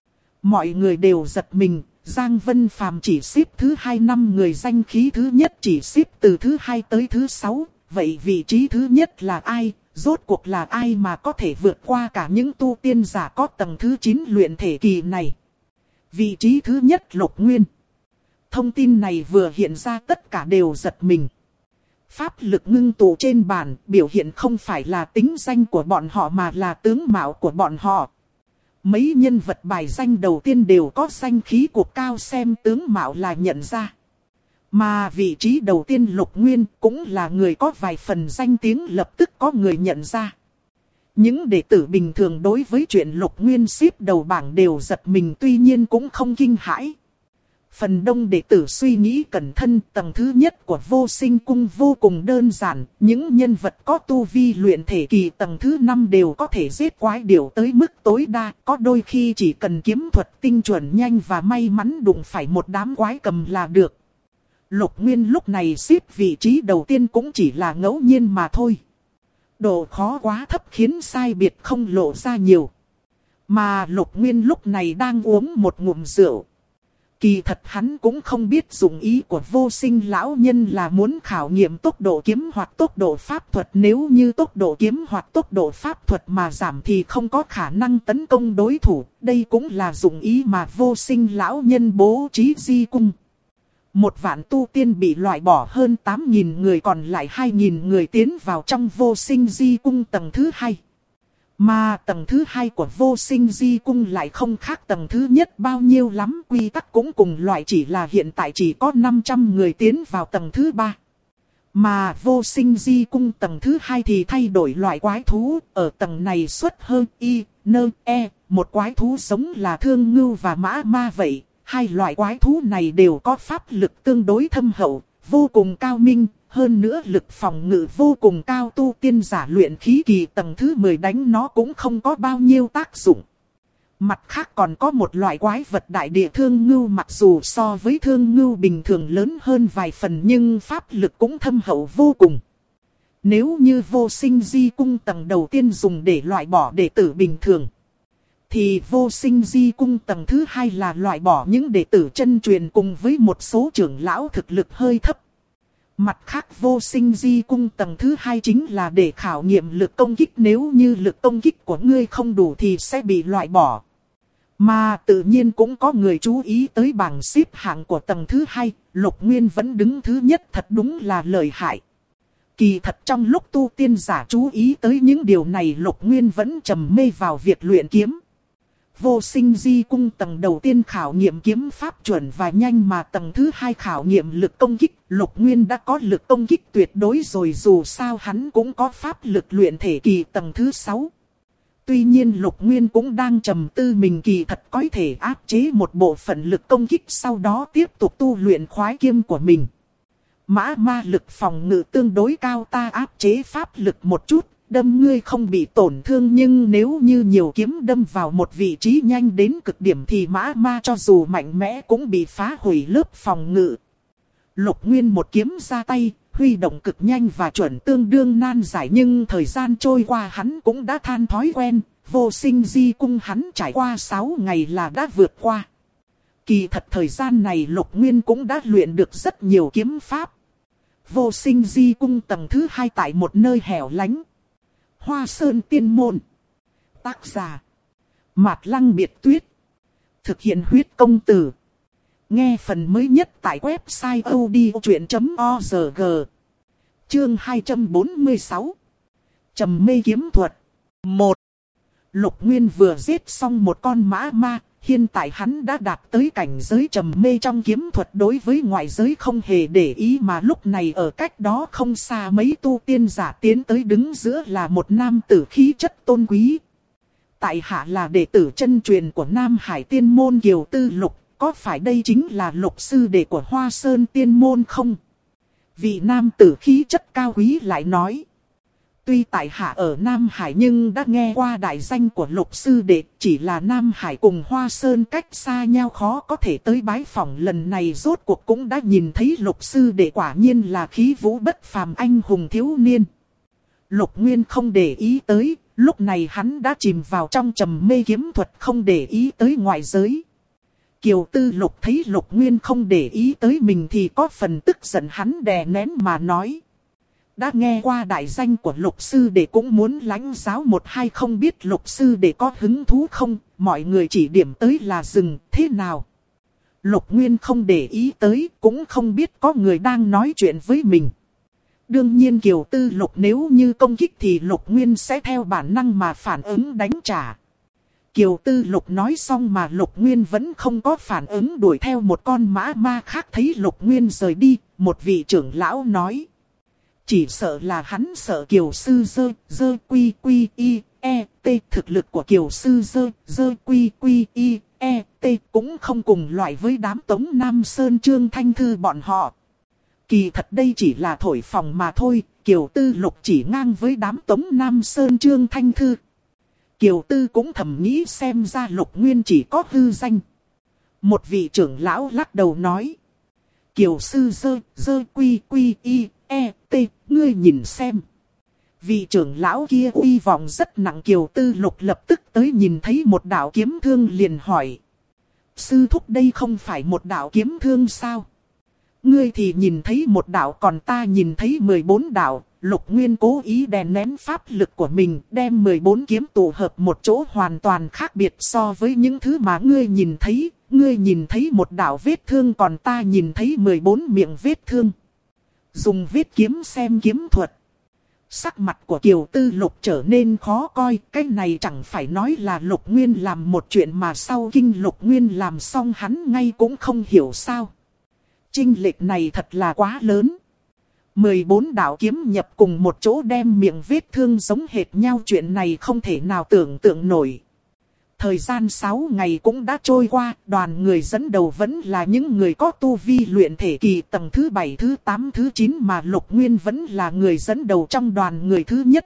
[SPEAKER 1] Mọi người đều giật mình, Giang Vân Phàm chỉ xếp thứ 2, 5 người danh khí thứ nhất chỉ xếp từ thứ 2 tới thứ 6. Vậy vị trí thứ nhất là ai? Rốt cuộc là ai mà có thể vượt qua cả những tu tiên giả có tầng thứ 9 luyện thể kỳ này? Vị trí thứ nhất Lục Nguyên. Thông tin này vừa hiện ra tất cả đều giật mình. Pháp lực ngưng tụ trên bàn, biểu hiện không phải là tính danh của bọn họ mà là tướng mạo của bọn họ. Mấy nhân vật bài danh đầu tiên đều có danh khí cuộc cao, xem tướng mạo là nhận ra. Mà vị trí đầu tiên Lục Nguyên cũng là người có vài phần danh tiếng, lập tức có người nhận ra. Những đệ tử bình thường đối với chuyện Lục Nguyên xếp đầu bảng đều giật mình, tuy nhiên cũng không kinh hãi. Phần đông đệ tử suy nghĩ cẩn thận, tầng thứ nhất của Vô Sinh Cung vô cùng đơn giản, những nhân vật có tu vi luyện thể kỳ tầng thứ 5 đều có thể giết quái điểu tới mức tối đa, có đôi khi chỉ cần kiếm thuật tinh chuẩn nhanh và may mắn đụng phải một đám quái cầm là được. Lục Nguyên lúc này xếp vị trí đầu tiên cũng chỉ là ngẫu nhiên mà thôi. Độ khó quá thấp khiến sai biệt không lộ ra nhiều. Mà Lục Nguyên lúc này đang uống một ngụm rượu. Kỳ thật hắn cũng không biết dụng ý của Vô Sinh lão nhân là muốn khảo nghiệm tốc độ kiếm hoặc tốc độ pháp thuật. Nếu như tốc độ kiếm hoặc tốc độ pháp thuật mà giảm thì không có khả năng tấn công đối thủ. Đây cũng là dụng ý mà Vô Sinh lão nhân bố trí di cung. 1.000.000 tu tiên bị loại bỏ, hơn 8.000 người còn lại 2.000 người tiến vào trong Vô Sinh di cung tầng thứ 2. Mà tầng thứ 2 của Vô Sinh di cung lại không khác tầng thứ nhất bao nhiêu lắm. Quy tắc cũng cùng loại, chỉ là hiện tại chỉ có 500 người tiến vào tầng thứ 3. Mà Vô Sinh di cung tầng thứ 2 thì thay đổi loại quái thú. Ở tầng này xuất hơn y, nơ, e, một quái thú giống là thương ngưu và mã ma vậy. Hai loại quái thú này đều có pháp lực tương đối thâm hậu, vô cùng cao minh. Hơn nữa lực phòng ngự vô cùng cao, tu tiên giả luyện khí kỳ tầng thứ 10 đánh nó cũng không có bao nhiêu tác dụng. Mặt khác còn có một loại quái vật đại địa thương ngưu, mặc dù so với thương ngưu bình thường lớn hơn vài phần nhưng pháp lực cũng thâm hậu vô cùng. Nếu như Vô Sinh di cung tầng đầu tiên dùng để loại bỏ đệ tử bình thường, thì Vô Sinh di cung tầng thứ 2 là loại bỏ những đệ tử chân truyền cùng với một số trưởng lão thực lực hơi thấp. Mặt khác Vô Sinh di cung tầng thứ 2 chính là để khảo nghiệm lực công kích, nếu như lực công kích của ngươi không đủ thì sẽ bị loại bỏ. Mà tự nhiên cũng có người chú ý tới bảng xếp hạng của tầng thứ 2, Lục Nguyên vẫn đứng thứ nhất, thật đúng là lợi hại. Kỳ thật trong lúc tu tiên giả chú ý tới những điều này, Lục Nguyên vẫn trầm mê vào việc luyện kiếm. Vô Sinh di cung tầng đầu tiên khảo nghiệm kiếm pháp chuẩn và nhanh, mà tầng thứ 2 khảo nghiệm lực công kích. Lục Nguyên đã có lực công kích tuyệt đối rồi, dù sao hắn cũng có pháp lực luyện thể kỳ tầng thứ 6. Tuy nhiên Lục Nguyên cũng đang trầm tư mình kỳ thật có thể áp chế một bộ phận lực công kích, sau đó tiếp tục tu luyện khoái kiếm của mình. Mã ma lực phòng ngự tương đối cao, ta áp chế pháp lực một chút, đâm ngươi không bị tổn thương, nhưng nếu như nhiều kiếm đâm vào một vị trí nhanh đến cực điểm thì mã ma cho dù mạnh mẽ cũng bị phá hủy lớp phòng ngự. Lục Nguyên một kiếm ra tay, huy động cực nhanh và chuẩn, tương đương nan giải, nhưng thời gian trôi qua hắn cũng đã than thói quen. Vô Sinh di cung hắn trải qua 6 ngày là đã vượt qua. Kỳ thật thời gian này Lục Nguyên cũng đã luyện được rất nhiều kiếm pháp. Vô Sinh di cung tầng thứ 2 tại một nơi hẻo lánh, Hoa Sơn Tiên Môn. Tác giả Mạt Lăng Biệt Tuyết. Thực hiện huyết công từ. Nghe phần mới nhất tại website odchuyện.org. Chương 246. Trầm mê kiếm thuật 1. Lục Nguyên vừa giết xong một con mã ma. Hiện tại hắn đã đạt tới cảnh giới trầm mê trong kiếm thuật, đối với ngoại giới không hề để ý, mà lúc này ở cách đó không xa mấy tu tiên giả tiến tới, đứng giữa là một nam tử khí chất tôn quý. Tại hạ là đệ tử chân truyền của Nam Hải Tiên Môn Kiều Tư Lục, có phải đây chính là Lục sư đệ của Hoa Sơn Tiên Môn không? Vị nam tử khí chất cao quý lại nói. Tuy tại hạ ở Nam Hải nhưng đã nghe qua đại danh của Lục sư đệ, chỉ là Nam Hải cùng Hoa Sơn cách xa nhau, khó có thể tới bái phỏng, lần này rốt cuộc cũng đã nhìn thấy Lục sư đệ, quả nhiên là khí vũ bất phàm anh hùng thiếu niên. Lục Nguyên không để ý tới, lúc này hắn đã chìm vào trong trầm mê kiếm thuật, không để ý tới ngoại giới. Kiều Tư Lục thấy Lục Nguyên không để ý tới mình thì có phần tức giận, hắn đè nén mà nói. Đã nghe qua đại danh của Lục sư đệ cũng muốn lãnh giáo một hai, không biết Lục sư đệ có hứng thú không, mọi người chỉ điểm tới là dừng, thế nào? Lục Nguyên không để ý tới, cũng không biết có người đang nói chuyện với mình. Đương nhiên Kiều Tư Lục nếu như công kích thì Lục Nguyên sẽ theo bản năng mà phản ứng đánh trả. Kiều Tư Lục nói xong mà Lục Nguyên vẫn không có phản ứng, đuổi theo một con mã ma khác. Thấy Lục Nguyên rời đi, một vị trưởng lão nói. Chỉ sợ là hắn sợ Kiều sư dơ quy quy y e t, thực lực của Kiều sư dơ quy quy y e t cũng không cùng loại với đám Tống Nam Sơn Trương Thanh Thư bọn họ. Kỳ thật đây chỉ là thổi phồng mà thôi, Kiều Tư Lục chỉ ngang với đám Tống Nam Sơn Trương Thanh Thư. Kiều Tư cũng thầm nghĩ xem ra Lục Nguyên chỉ có hư danh. Một vị trưởng lão lắc đầu nói. Kiều sư dơ quy quy y e t, ngươi nhìn xem. Vị trưởng lão kia uy vọng rất nặng. Kiều Tư Lục lập tức tới nhìn thấy một đạo kiếm thương liền hỏi. Sư thúc đây không phải một đạo kiếm thương sao? Ngươi thì nhìn thấy một đạo còn ta nhìn thấy 14 đạo. Lục Nguyên cố ý đè nén pháp lực của mình, đem 14 kiếm tụ hợp một chỗ hoàn toàn khác biệt so với những thứ mà ngươi nhìn thấy. Ngươi nhìn thấy một đạo vết thương còn ta nhìn thấy 14 miệng vết thương. Dùng vết kiếm xem kiếm thuật. Sắc mặt của Kiều Tư Lục trở nên khó coi. Cái này chẳng phải nói là Lục Nguyên làm một chuyện mà sau kinh Lục Nguyên làm xong hắn ngay cũng không hiểu sao. Chênh lệch này thật là quá lớn. 14 đạo kiếm nhập cùng một chỗ đem miệng vết thương giống hệt nhau, chuyện này không thể nào tưởng tượng nổi. Thời gian 6 ngày cũng đã trôi qua, đoàn người dẫn đầu vẫn là những người có tu vi luyện thể kỳ tầng thứ 7, thứ 8, thứ 9 mà Lục Nguyên vẫn là người dẫn đầu trong đoàn người thứ nhất.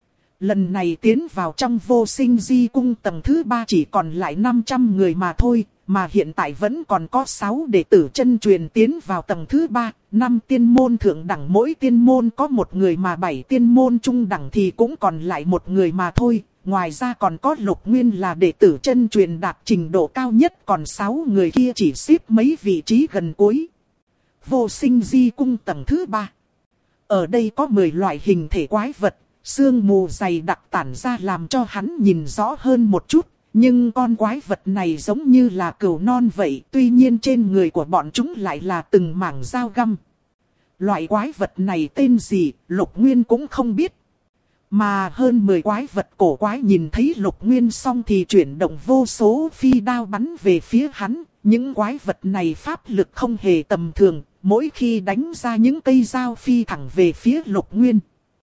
[SPEAKER 1] Lần này tiến vào trong Vô Sinh Di Cung tầng thứ 3 chỉ còn lại 500 người mà thôi, mà hiện tại vẫn còn có 6 đệ tử chân truyền tiến vào tầng thứ 3, 5 tiên môn thượng đẳng mỗi tiên môn có một người mà 7 tiên môn trung đẳng thì cũng còn lại một người mà thôi. Ngoài ra còn có Lục Nguyên là đệ tử chân truyền đạt trình độ cao nhất, còn 6 người kia chỉ xếp mấy vị trí gần cuối. Vô Sinh Di Cung tầng thứ 3. Ở đây có 10 loại hình thể quái vật, sương mù dày đặc tản ra làm cho hắn nhìn rõ hơn một chút. Nhưng con quái vật này giống như là cừu non vậy, tuy nhiên trên người của bọn chúng lại là từng mảng dao găm. Loại quái vật này tên gì, Lục Nguyên cũng không biết. Mà hơn 10 quái vật cổ quái nhìn thấy Lục Nguyên xong thì chuyển động vô số phi đao bắn về phía hắn. Những quái vật này pháp lực không hề tầm thường, mỗi khi đánh ra những cây dao phi thẳng về phía Lục Nguyên.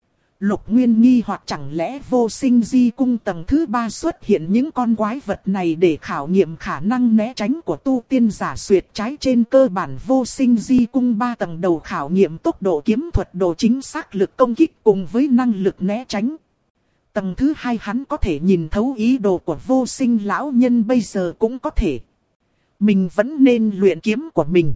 [SPEAKER 1] Lục Nguyên nghi hoặc chẳng lẽ Vô Sinh Di Cung tầng thứ 3 xuất hiện những con quái vật này để khảo nghiệm khả năng né tránh của tu tiên giả xuyệt trái. Trên cơ bản Vô Sinh Di Cung 3 tầng đầu khảo nghiệm tốc độ kiếm thuật, độ chính xác lực công kích cùng với năng lực né tránh. Tầng thứ 2 hắn có thể nhìn thấu ý đồ của Vô Sinh lão nhân, bây giờ cũng có thể. Mình vẫn nên luyện kiếm của mình.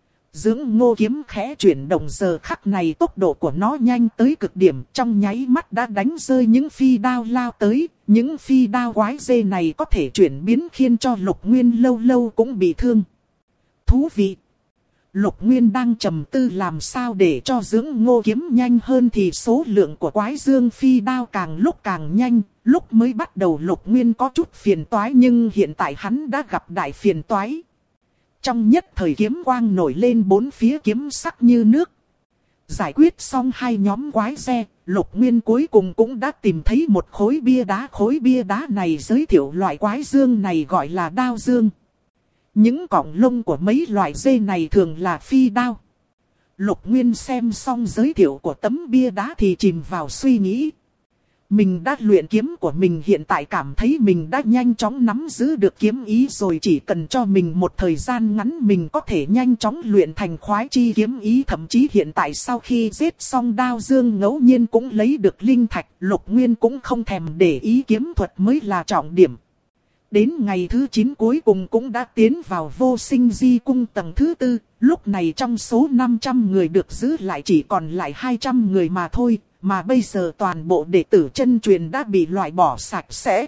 [SPEAKER 1] Dưỡng Ngô kiếm khẽ chuyển động, giờ khắc này tốc độ của nó nhanh tới cực điểm, trong nháy mắt đã đánh rơi những phi đao lao tới. Những phi đao quái dê này có thể chuyển biến khiến cho Lục Nguyên lâu lâu cũng bị thương. Thú vị! Lục Nguyên đang trầm tư làm sao để cho Dưỡng Ngô kiếm nhanh hơn thì số lượng của quái dương phi đao càng lúc càng nhanh. Lúc mới bắt đầu Lục Nguyên có chút phiền toái, nhưng hiện tại hắn đã gặp đại phiền toái. Trong nhất thời kiếm quang nổi lên bốn phía, kiếm sắc như nước. Giải quyết xong hai nhóm quái xe, Lục Nguyên cuối cùng cũng đã tìm thấy một khối bia đá. Khối bia đá này giới thiệu loại quái dương này gọi là đao dương. Những cọng lông của mấy loại dê này thường là phi đao. Lục Nguyên xem xong giới thiệu của tấm bia đá thì chìm vào suy nghĩ. Mình đã luyện kiếm của mình, hiện tại cảm thấy mình đã nhanh chóng nắm giữ được kiếm ý rồi. Chỉ cần cho mình một thời gian ngắn mình có thể nhanh chóng luyện thành khoái chi kiếm ý. Thậm chí hiện tại sau khi giết xong đao dương ngẫu nhiên cũng lấy được linh thạch. Lục Nguyên cũng không thèm để ý, kiếm thuật mới là trọng điểm. Đến ngày thứ 9 cuối cùng cũng đã tiến vào Vô Sinh Di Cung tầng thứ 4. Lúc này trong số 500 người được giữ lại chỉ còn lại 200 người mà thôi. Mà bây giờ toàn bộ đệ tử chân truyền đã bị loại bỏ sạch sẽ.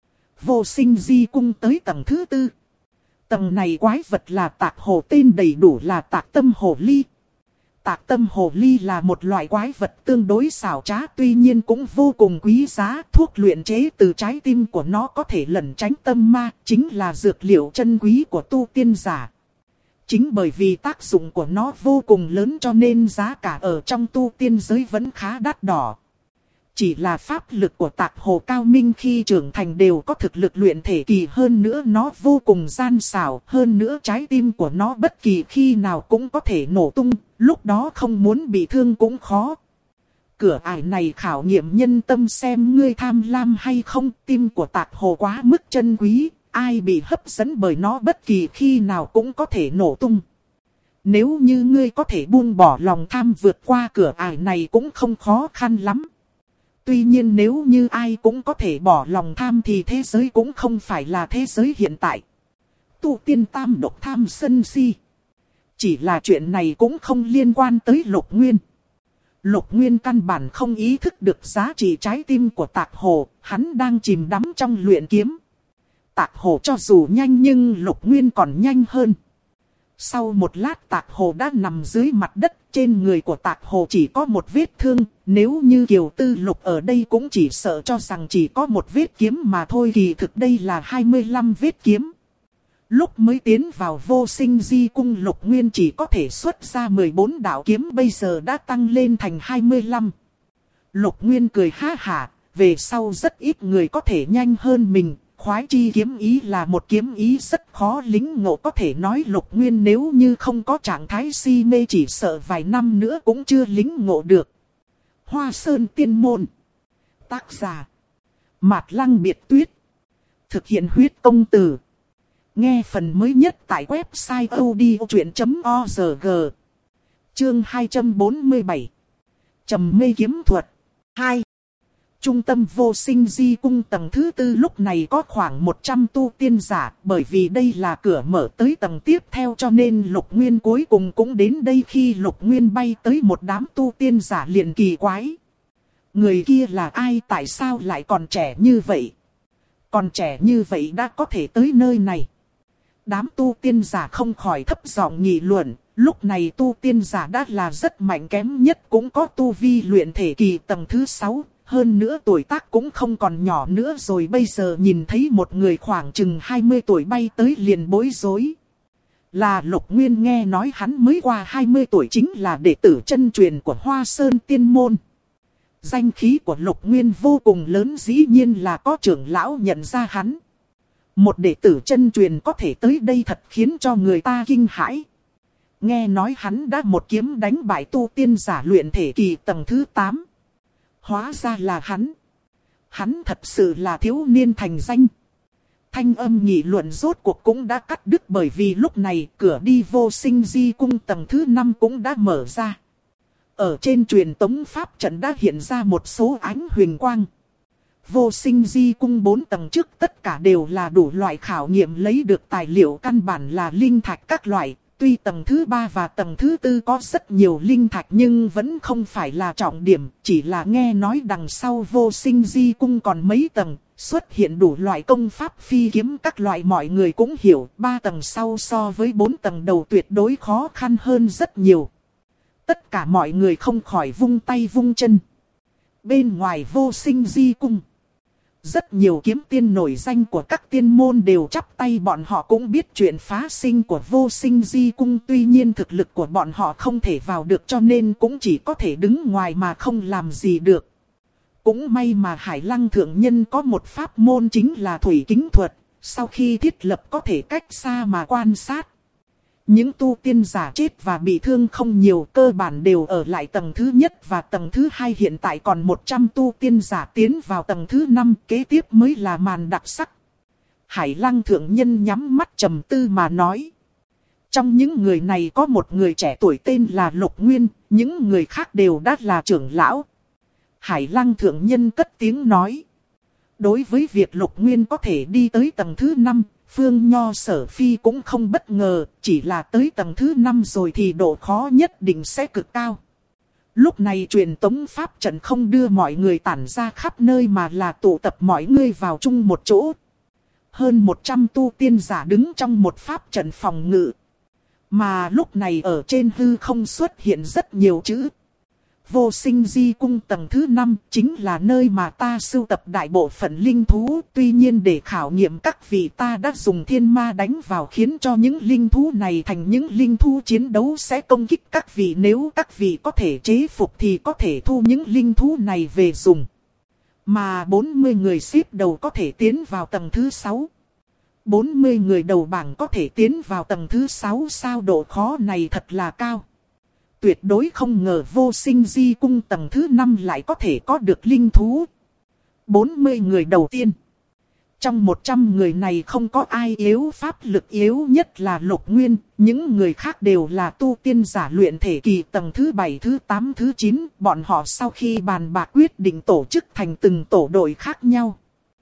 [SPEAKER 1] Vô Sinh Di Cung tới tầng thứ 4. Tầng này quái vật là Tạc Hồ, tên đầy đủ là Tạc Tâm Hồ Ly. Tạc Tâm Hồ Ly là một loại quái vật tương đối xảo trá, tuy nhiên cũng vô cùng quý giá. Thuốc luyện chế từ trái tim của nó có thể lẩn tránh tâm ma, chính là dược liệu chân quý của tu tiên giả. Chính bởi vì tác dụng của nó vô cùng lớn cho nên giá cả ở trong tu tiên giới vẫn khá đắt đỏ. Chỉ là pháp lực của Tạc Hồ cao minh, khi trưởng thành đều có thực lực luyện thể kỳ, hơn nữa nó vô cùng gian xảo, hơn nữa trái tim của nó bất kỳ khi nào cũng có thể nổ tung, lúc đó không muốn bị thương cũng khó. Cửa ải này khảo nghiệm nhân tâm xem ngươi tham lam hay không. Tim của Tạc Hồ quá mức chân quý, ai bị hấp dẫn bởi nó bất kỳ khi nào cũng có thể nổ tung. Nếu như ngươi có thể buông bỏ lòng tham vượt qua cửa ải này cũng không khó khăn lắm. Tuy nhiên nếu như ai cũng có thể bỏ lòng tham thì thế giới cũng không phải là thế giới hiện tại. Tu tiên tam độc tham sân si. Chỉ là chuyện này cũng không liên quan tới Lục Nguyên. Lục Nguyên căn bản không ý thức được giá trị trái tim của Tạc Hồ, hắn đang chìm đắm trong luyện kiếm. Tạc Hồ cho dù nhanh nhưng Lục Nguyên còn nhanh hơn. Sau một lát Tạc Hồ đã nằm dưới mặt đất, trên người của Tạc Hồ chỉ có một vết thương, nếu như Kiều Tư Lục ở đây cũng chỉ sợ cho rằng chỉ có một vết kiếm mà thôi, kỳ thực đây là 25 vết kiếm. Lúc mới tiến vào Vô Sinh Di Cung, Lục Nguyên chỉ có thể xuất ra 14 đạo kiếm, bây giờ đã tăng lên thành 25. Lục Nguyên cười ha hả, về sau rất ít người có thể nhanh hơn mình. Khoái chi kiếm ý là một kiếm ý rất khó lĩnh ngộ, có thể nói Lục Nguyên nếu như không có trạng thái si mê chỉ sợ vài năm nữa cũng chưa lĩnh ngộ được. Hoa Sơn Tiên Môn. Tác giả Mạt Lăng Biệt Tuyết. Thực hiện huyết công từ. Nghe phần mới nhất tại website odchuyện.org. Chương 247. Trầm mê kiếm thuật 2. Trung tâm Vô Sinh Di Cung tầng thứ 4 lúc này có khoảng 100 tu tiên giả, bởi vì đây là cửa mở tới tầng tiếp theo cho nên Lục Nguyên cuối cùng cũng đến đây. Khi Lục Nguyên bay tới một đám tu tiên giả liền kỳ quái. Người kia là ai, tại sao lại còn trẻ như vậy? Còn trẻ như vậy đã có thể tới nơi này. Đám tu tiên giả không khỏi thấp giọng nghị luận. Lúc này tu tiên giả đã là rất mạnh, kém nhất cũng có tu vi luyện thể kỳ tầng thứ 6. Hơn nữa tuổi tác cũng không còn nhỏ nữa rồi, bây giờ nhìn thấy một người khoảng chừng 20 tuổi bay tới liền bối rối. Là Lục Nguyên, nghe nói hắn mới qua 20 tuổi, chính là đệ tử chân truyền của Hoa Sơn Tiên Môn. Danh khí của Lục Nguyên vô cùng lớn, dĩ nhiên là có trưởng lão nhận ra hắn. Một đệ tử chân truyền có thể tới đây thật khiến cho người ta kinh hãi. Nghe nói hắn đã một kiếm đánh bại tu tiên giả luyện thể kỳ tầng thứ 8. Hóa ra là hắn. Hắn thật sự là thiếu niên thành danh. Thanh âm nghị luận rốt cuộc cũng đã cắt đứt, bởi vì lúc này cửa đi Vô Sinh Di Cung tầng thứ 5 cũng đã mở ra. Ở trên truyền tống pháp trận đã hiện ra một số ánh huỳnh quang. Vô Sinh Di Cung 4 tầng trước tất cả đều là đủ loại khảo nghiệm lấy được tài liệu, căn bản là linh thạch các loại. Tuy tầng thứ 3 và tầng thứ 4 có rất nhiều linh thạch nhưng vẫn không phải là trọng điểm. Chỉ là nghe nói đằng sau Vô Sinh Di Cung còn mấy tầng, xuất hiện đủ loại công pháp phi kiếm các loại, mọi người cũng hiểu. 3 tầng sau so với 4 tầng đầu tuyệt đối khó khăn hơn rất nhiều. Tất cả mọi người không khỏi vung tay vung chân. Bên ngoài Vô Sinh Di Cung, rất nhiều kiếm tiên nổi danh của các tiên môn đều chắp tay, bọn họ cũng biết chuyện phá sinh của Vô Sinh Di Cung. Tuy nhiên thực lực của bọn họ không thể vào được cho nên cũng chỉ có thể đứng ngoài mà không làm gì được. Cũng may mà Hải Lăng Thượng Nhân có một pháp môn chính là thủy kính thuật, sau khi thiết lập có thể cách xa mà quan sát. Những tu tiên giả chết và bị thương không nhiều, cơ bản đều ở lại tầng thứ nhất và tầng thứ 2. Hiện tại còn 100 tu tiên giả tiến vào tầng thứ 5, kế tiếp mới là màn đặc sắc. Hải Lăng Thượng Nhân nhắm mắt trầm tư mà nói. Trong những người này có một người trẻ tuổi tên là Lục Nguyên, những người khác đều đã là trưởng lão. Hải Lăng Thượng Nhân cất tiếng nói. Đối với việc Lục Nguyên có thể đi tới tầng thứ 5, Phương Nho Sở Phi cũng không bất ngờ, chỉ là tới tầng thứ 5 rồi thì độ khó nhất định sẽ cực cao. Lúc này truyền tống pháp trận không đưa mọi người tản ra khắp nơi mà là tụ tập mọi người vào chung một chỗ. Hơn 100 tu tiên giả đứng trong một pháp trận phòng ngự. Mà lúc này ở trên hư không xuất hiện rất nhiều chữ. Vô Sinh Di Cung tầng thứ 5 chính là nơi mà ta sưu tập đại bộ phận linh thú. Tuy nhiên để khảo nghiệm các vị, ta đã dùng thiên ma đánh vào khiến cho những linh thú này thành những linh thú chiến đấu sẽ công kích các vị. Nếu các vị có thể chế phục thì có thể thu những linh thú này về dùng. Mà 40 người xếp đầu có thể tiến vào tầng thứ 6. 40 người đầu bảng có thể tiến vào tầng thứ 6, sao độ khó này thật là cao. tuyệt đối không ngờ vô sinh di cung tầng thứ 5 lại có thể có được linh thú. 40 người đầu tiên. Trong 100 người này không có ai yếu, pháp lực yếu nhất là Lục Nguyên, những người khác đều là tu tiên giả luyện thể kỳ tầng thứ 7, thứ 8, thứ 9, bọn họ sau khi bàn bạc quyết định tổ chức thành từng tổ đội khác nhau.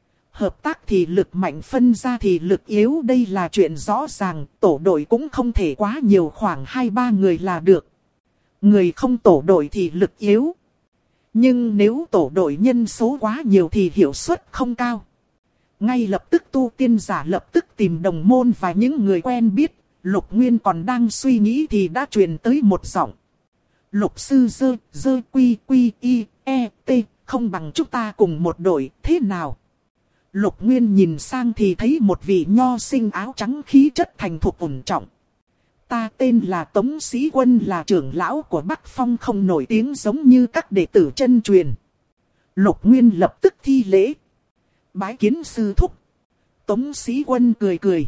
[SPEAKER 1] Hợp tác thì lực mạnh, phân ra thì lực yếu, đây là chuyện rõ ràng, tổ đội cũng không thể quá nhiều, khoảng 2-3 người là được. Người không tổ đội thì lực yếu. Nhưng nếu tổ đội nhân số quá nhiều thì hiệu suất không cao. Ngay lập tức tu tiên giả lập tức tìm đồng môn và những người quen biết. Lục Nguyên còn đang suy nghĩ thì đã truyền tới một giọng. Lục sư dơ quy quy y e t, không bằng chúng ta cùng một đội, thế nào? Lục Nguyên nhìn sang thì thấy một vị nho sinh áo trắng khí chất thành thục ổn trọng. Ta tên là Tống Sĩ Quân, là trưởng lão của Bắc Phong, không nổi tiếng giống như các đệ tử chân truyền. Lục Nguyên lập tức thi lễ. Bái kiến sư thúc. Tống Sĩ Quân cười cười.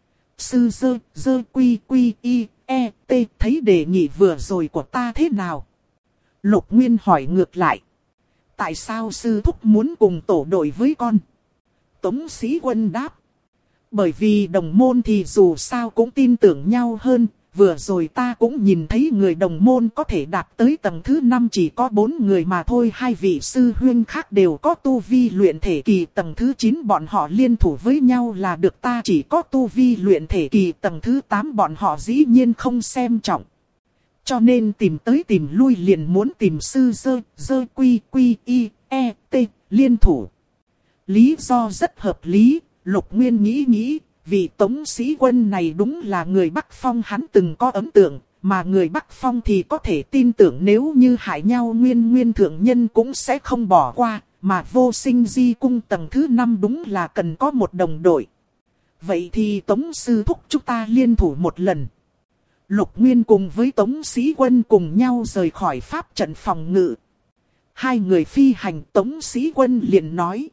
[SPEAKER 1] Sư dơ quy quy y e t, thấy đề nghị vừa rồi của ta thế nào? Lục Nguyên hỏi ngược lại. Tại sao sư thúc muốn cùng tổ đội với con? Tống Sĩ Quân đáp. Bởi vì đồng môn thì dù sao cũng tin tưởng nhau hơn. Vừa rồi ta cũng nhìn thấy người đồng môn có thể đạt tới tầng thứ 5 chỉ có 4 người mà thôi. 2 vị sư huynh khác đều có tu vi luyện thể kỳ tầng thứ 9, bọn họ liên thủ với nhau là được, ta chỉ có tu vi luyện thể kỳ tầng thứ 8, bọn họ dĩ nhiên không xem trọng. Cho nên tìm tới tìm lui liền muốn tìm sư dơ quy quy y e t liên thủ. Lý do rất hợp lý. Lục Nguyên nghĩ, vị Tống Sĩ Quân này đúng là người Bắc Phong hắn từng có ấn tượng, mà người Bắc Phong thì có thể tin tưởng, nếu như hại nhau nguyên thượng nhân cũng sẽ không bỏ qua, mà vô sinh di cung tầng thứ 5 đúng là cần có một đồng đội. Vậy thì Tống Sư thúc chúng ta liên thủ một lần. Lục Nguyên cùng với Tống Sĩ Quân cùng nhau rời khỏi pháp trận phòng ngự. 2 người phi hành, Tống Sĩ Quân liền nói.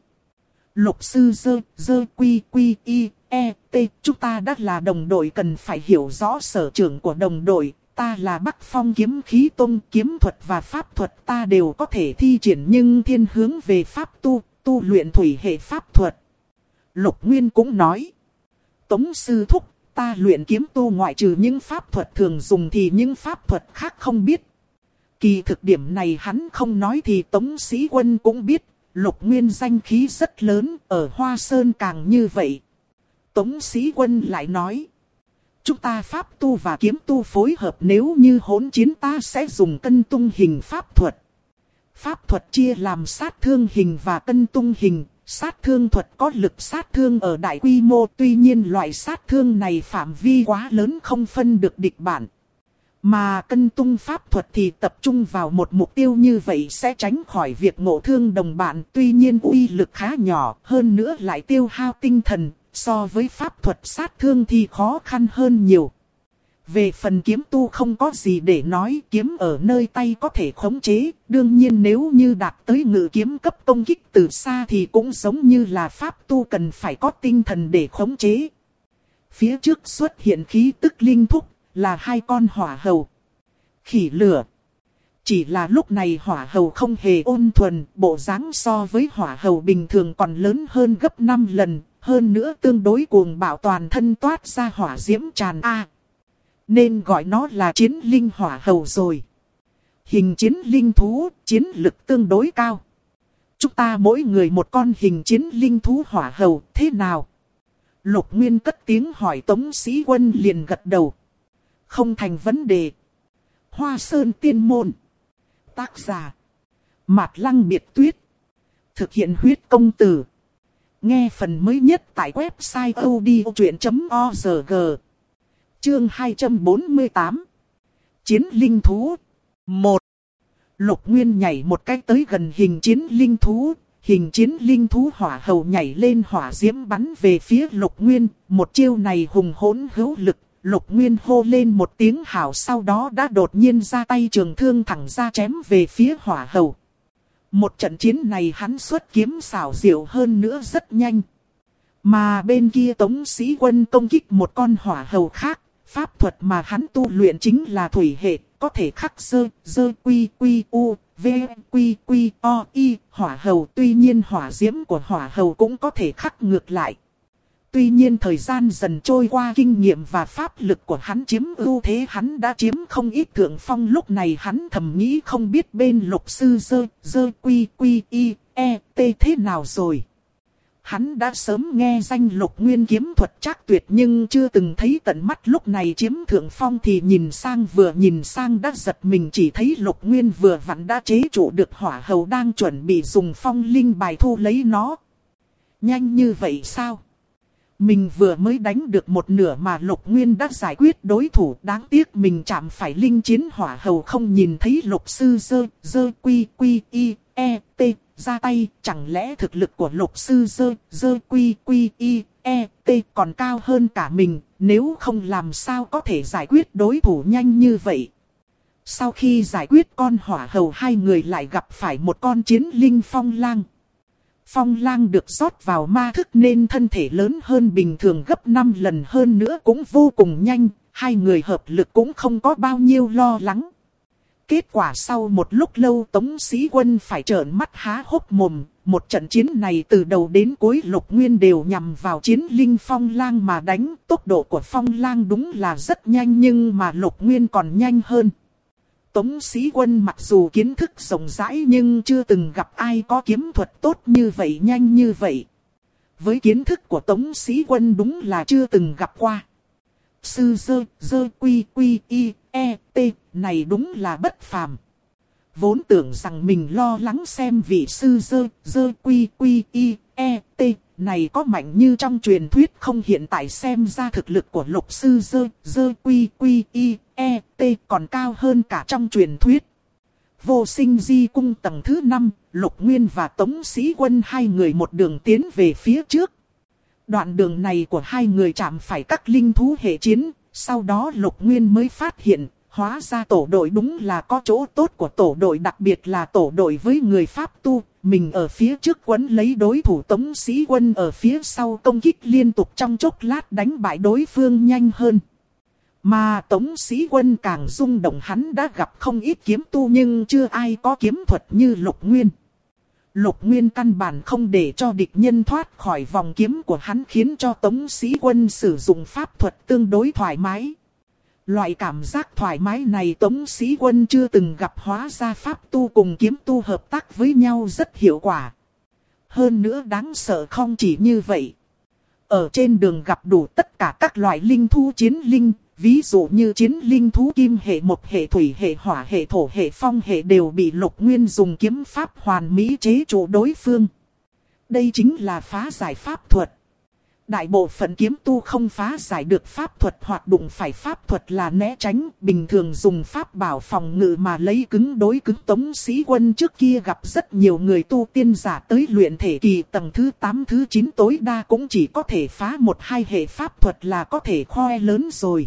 [SPEAKER 1] Lục sư dơ quy quy y e t, chúng ta đã là đồng đội cần phải hiểu rõ sở trường của đồng đội. Ta là Bắc Phong kiếm khí tông, kiếm thuật và pháp thuật ta đều có thể thi triển, nhưng thiên hướng về pháp tu luyện thủy hệ pháp thuật. Lục Nguyên cũng nói. Tống sư thúc, ta luyện kiếm tu ngoại trừ những pháp thuật thường dùng thì những pháp thuật khác không biết. Kỳ thực điểm này hắn không nói thì Tống Sĩ Quân cũng biết. Lục Nguyên danh khí rất lớn, ở Hoa Sơn càng như vậy. Tống Sĩ Quân lại nói. Chúng ta pháp tu và kiếm tu phối hợp, nếu như hỗn chiến ta sẽ dùng cân tung hình pháp thuật. Pháp thuật chia làm sát thương hình và cân tung hình. Sát thương thuật có lực sát thương ở đại quy mô, tuy nhiên loại sát thương này phạm vi quá lớn không phân được địch bản. Mà cân tung pháp thuật thì tập trung vào một mục tiêu, như vậy sẽ tránh khỏi việc ngộ thương đồng bạn, tuy nhiên uy lực khá nhỏ, hơn nữa lại tiêu hao tinh thần, so với pháp thuật sát thương thì khó khăn hơn nhiều. Về phần kiếm tu không có gì để nói, kiếm ở nơi tay có thể khống chế, đương nhiên nếu như đạt tới ngự kiếm cấp công kích từ xa thì cũng giống như là pháp tu cần phải có tinh thần để khống chế. Phía trước xuất hiện khí tức linh thúc, là 2 con hỏa hầu. Khỉ lửa. Chỉ là lúc này hỏa hầu không hề ôn thuần, bộ dáng so với hỏa hầu bình thường còn lớn hơn gấp 5 lần, hơn nữa tương đối cuồng bạo, toàn thân toát ra hỏa diễm tràn nên gọi nó là chiến linh hỏa hầu rồi. Hình chiến linh thú, chiến lực tương đối cao. Chúng ta mỗi người một con hình chiến linh thú hỏa hầu, thế nào? Lục Nguyên cất tiếng hỏi, Tống Sĩ Quân liền gật đầu. Không thành vấn đề. Hoa Sơn Tiên Môn. Tác giả Mạt Lăng Biệt Tuyết. Thực hiện huyết công từ. Nghe phần mới nhất tại website odchuyện.org. Chương 248. Chiến linh thú 1. Lục Nguyên nhảy một cái tới gần hình chiến linh thú. Hình chiến linh thú hỏa hầu nhảy lên hỏa diễm bắn về phía Lục Nguyên. Một chiêu này hùng hỗn hữu lực. Lục Nguyên hô lên một tiếng hảo, sau đó đã đột nhiên ra tay trường thương thẳng ra chém về phía hỏa hầu. Một trận chiến này hắn xuất kiếm xảo diệu, hơn nữa rất nhanh. Mà bên kia Tống Sĩ Quân công kích một con hỏa hầu khác. Pháp thuật mà hắn tu luyện chính là thủy hệ, có thể khắc dơ quy quy u, v quy quy o y hỏa hầu. Tuy nhiên hỏa diễm của hỏa hầu cũng có thể khắc ngược lại. Tuy nhiên thời gian dần trôi qua, kinh nghiệm và pháp lực của hắn chiếm ưu thế, hắn đã chiếm không ít thượng phong. Lúc này hắn thầm nghĩ không biết bên lục sư dơ quy quy y e t thế nào rồi. Hắn đã sớm nghe danh Lục Nguyên kiếm thuật trác tuyệt nhưng chưa từng thấy tận mắt, lúc này chiếm thượng phong thì vừa nhìn sang đã giật mình, chỉ thấy Lục Nguyên vừa vặn đã chế trụ được hỏa hầu, đang chuẩn bị dùng phong linh bài thu lấy nó. Nhanh như vậy sao? Mình vừa mới đánh được một nửa mà Lục Nguyên đã giải quyết đối thủ, đáng tiếc mình chạm phải linh chiến hỏa hầu, không nhìn thấy lục sư dơ quy quy y e t ra tay. Chẳng lẽ thực lực của lục sư dơ quy quy y e t còn cao hơn cả mình, nếu không làm sao có thể giải quyết đối thủ nhanh như vậy. Sau khi giải quyết con hỏa hầu, hai người lại gặp phải một con chiến linh phong lang. Phong lang được rót vào ma thức nên thân thể lớn hơn bình thường gấp 5 lần, hơn nữa cũng vô cùng nhanh. Hai người hợp lực cũng không có bao nhiêu lo lắng. Kết quả sau một lúc lâu, Tống Sĩ Quân phải trợn mắt há hốc mồm. Một trận chiến này từ đầu đến cuối Lục Nguyên đều nhằm vào chiến linh phong lang mà đánh. Tốc độ của phong lang đúng là rất nhanh nhưng mà Lục Nguyên còn nhanh hơn. Tống Sĩ Quân mặc dù kiến thức rộng rãi nhưng chưa từng gặp ai có kiếm thuật tốt như vậy, nhanh như vậy. Với kiến thức của Tống Sĩ Quân đúng là chưa từng gặp qua. Sư dơ quy quy y e t này đúng là bất phàm. Vốn tưởng rằng mình lo lắng xem vị sư dơ quy quy y e t này có mạnh như trong truyền thuyết không, hiện tại xem ra thực lực của lục sư dơ quy quy y e t còn cao hơn cả trong truyền thuyết. Vô Sinh Di cung tầng thứ 5, Lục Nguyên và Tống Sĩ Quân hai người một đường tiến về phía trước. Đoạn đường này của hai người chạm phải các linh thú hệ chiến, sau đó Lục Nguyên mới phát hiện, hóa ra tổ đội đúng là có chỗ tốt của tổ đội, đặc biệt là tổ đội với người Pháp tu. Mình ở phía trước quấn lấy đối thủ, Tống Sĩ Quân ở phía sau công kích liên tục, trong chốc lát đánh bại đối phương nhanh hơn. Mà Tống Sĩ Quân càng rung động, hắn đã gặp không ít kiếm tu nhưng chưa ai có kiếm thuật như Lục Nguyên. Lục Nguyên căn bản không để cho địch nhân thoát khỏi vòng kiếm của hắn, khiến cho Tống Sĩ Quân sử dụng pháp thuật tương đối thoải mái. Loại cảm giác thoải mái này Tống Sĩ Quân chưa từng gặp, hóa ra pháp tu cùng kiếm tu hợp tác với nhau rất hiệu quả. Hơn nữa đáng sợ không chỉ như vậy. Ở trên đường gặp đủ tất cả các loại linh thú chiến linh, ví dụ như chiến linh thú kim hệ, một hệ, thủy hệ, hỏa hệ, thổ hệ, phong hệ đều bị Lục Nguyên dùng kiếm pháp hoàn mỹ chế trụ đối phương. Đây chính là phá giải pháp thuật. Đại bộ phận kiếm tu không phá giải được pháp thuật hoặc đụng phải pháp thuật là né tránh, bình thường dùng pháp bảo phòng ngự mà lấy cứng đối cứng. Tống Sĩ Quân trước kia gặp rất nhiều người tu tiên giả tới luyện thể kỳ tầng thứ 8, thứ 9 tối đa cũng chỉ có thể phá 1-2 hệ pháp thuật là có thể khoe lớn rồi.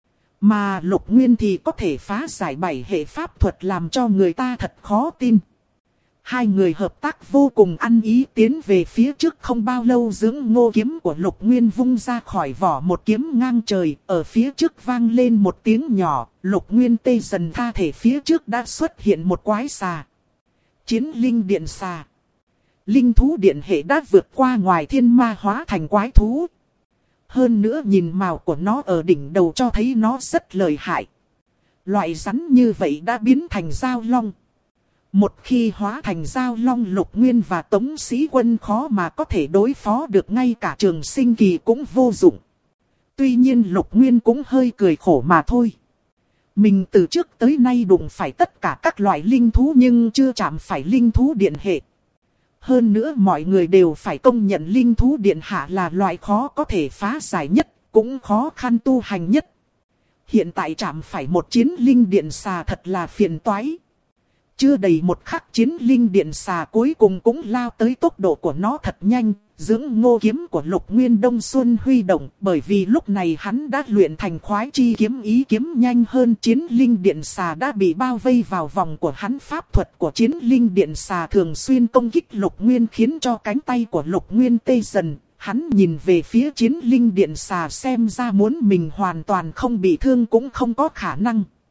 [SPEAKER 1] Mà Lục Nguyên thì có thể phá giải 7 hệ pháp thuật, làm cho người ta thật khó tin. Hai người hợp tác vô cùng ăn ý, tiến về phía trước không bao lâu, dưỡng ngô kiếm của Lục Nguyên vung ra khỏi vỏ, một kiếm ngang trời, ở phía trước vang lên một tiếng nhỏ, Lục Nguyên tê dần tha thể, phía trước đã xuất hiện một quái xà. Chiến linh điện xà. Linh thú điện hệ đã vượt qua ngoài thiên ma hóa thành quái thú. Hơn nữa nhìn màu của nó ở đỉnh đầu cho thấy nó rất lợi hại. Loại rắn như vậy đã biến thành dao long. Một khi hóa thành dao long, Lục Nguyên và Tống Sĩ Quân khó mà có thể đối phó được, ngay cả Trường Sinh Kỳ cũng vô dụng. Tuy nhiên Lục Nguyên cũng hơi cười khổ mà thôi. Mình từ trước tới nay đụng phải tất cả các loại linh thú nhưng chưa chạm phải linh thú điện hệ. Hơn nữa mọi người đều phải công nhận linh thú điện hạ là loại khó có thể phá giải nhất, cũng khó khăn tu hành nhất. Hiện tại chạm phải một chiến linh điện xà thật là phiền toái. Chưa đầy một khắc, chiến linh điện xà cuối cùng cũng lao tới, tốc độ của nó thật nhanh. Dưỡng ngô kiếm của Lục Nguyên Đông Xuân huy động, bởi vì lúc này hắn đã luyện thành khoái chi kiếm ý, kiếm nhanh hơn. Chiến linh điện xà đã bị bao vây vào vòng của hắn, pháp thuật của chiến linh điện xà thường xuyên công kích Lục Nguyên, khiến cho cánh tay của Lục Nguyên tê dần. Hắn nhìn về phía chiến linh điện xà, xem ra muốn mình hoàn toàn không bị thương cũng không có khả năng.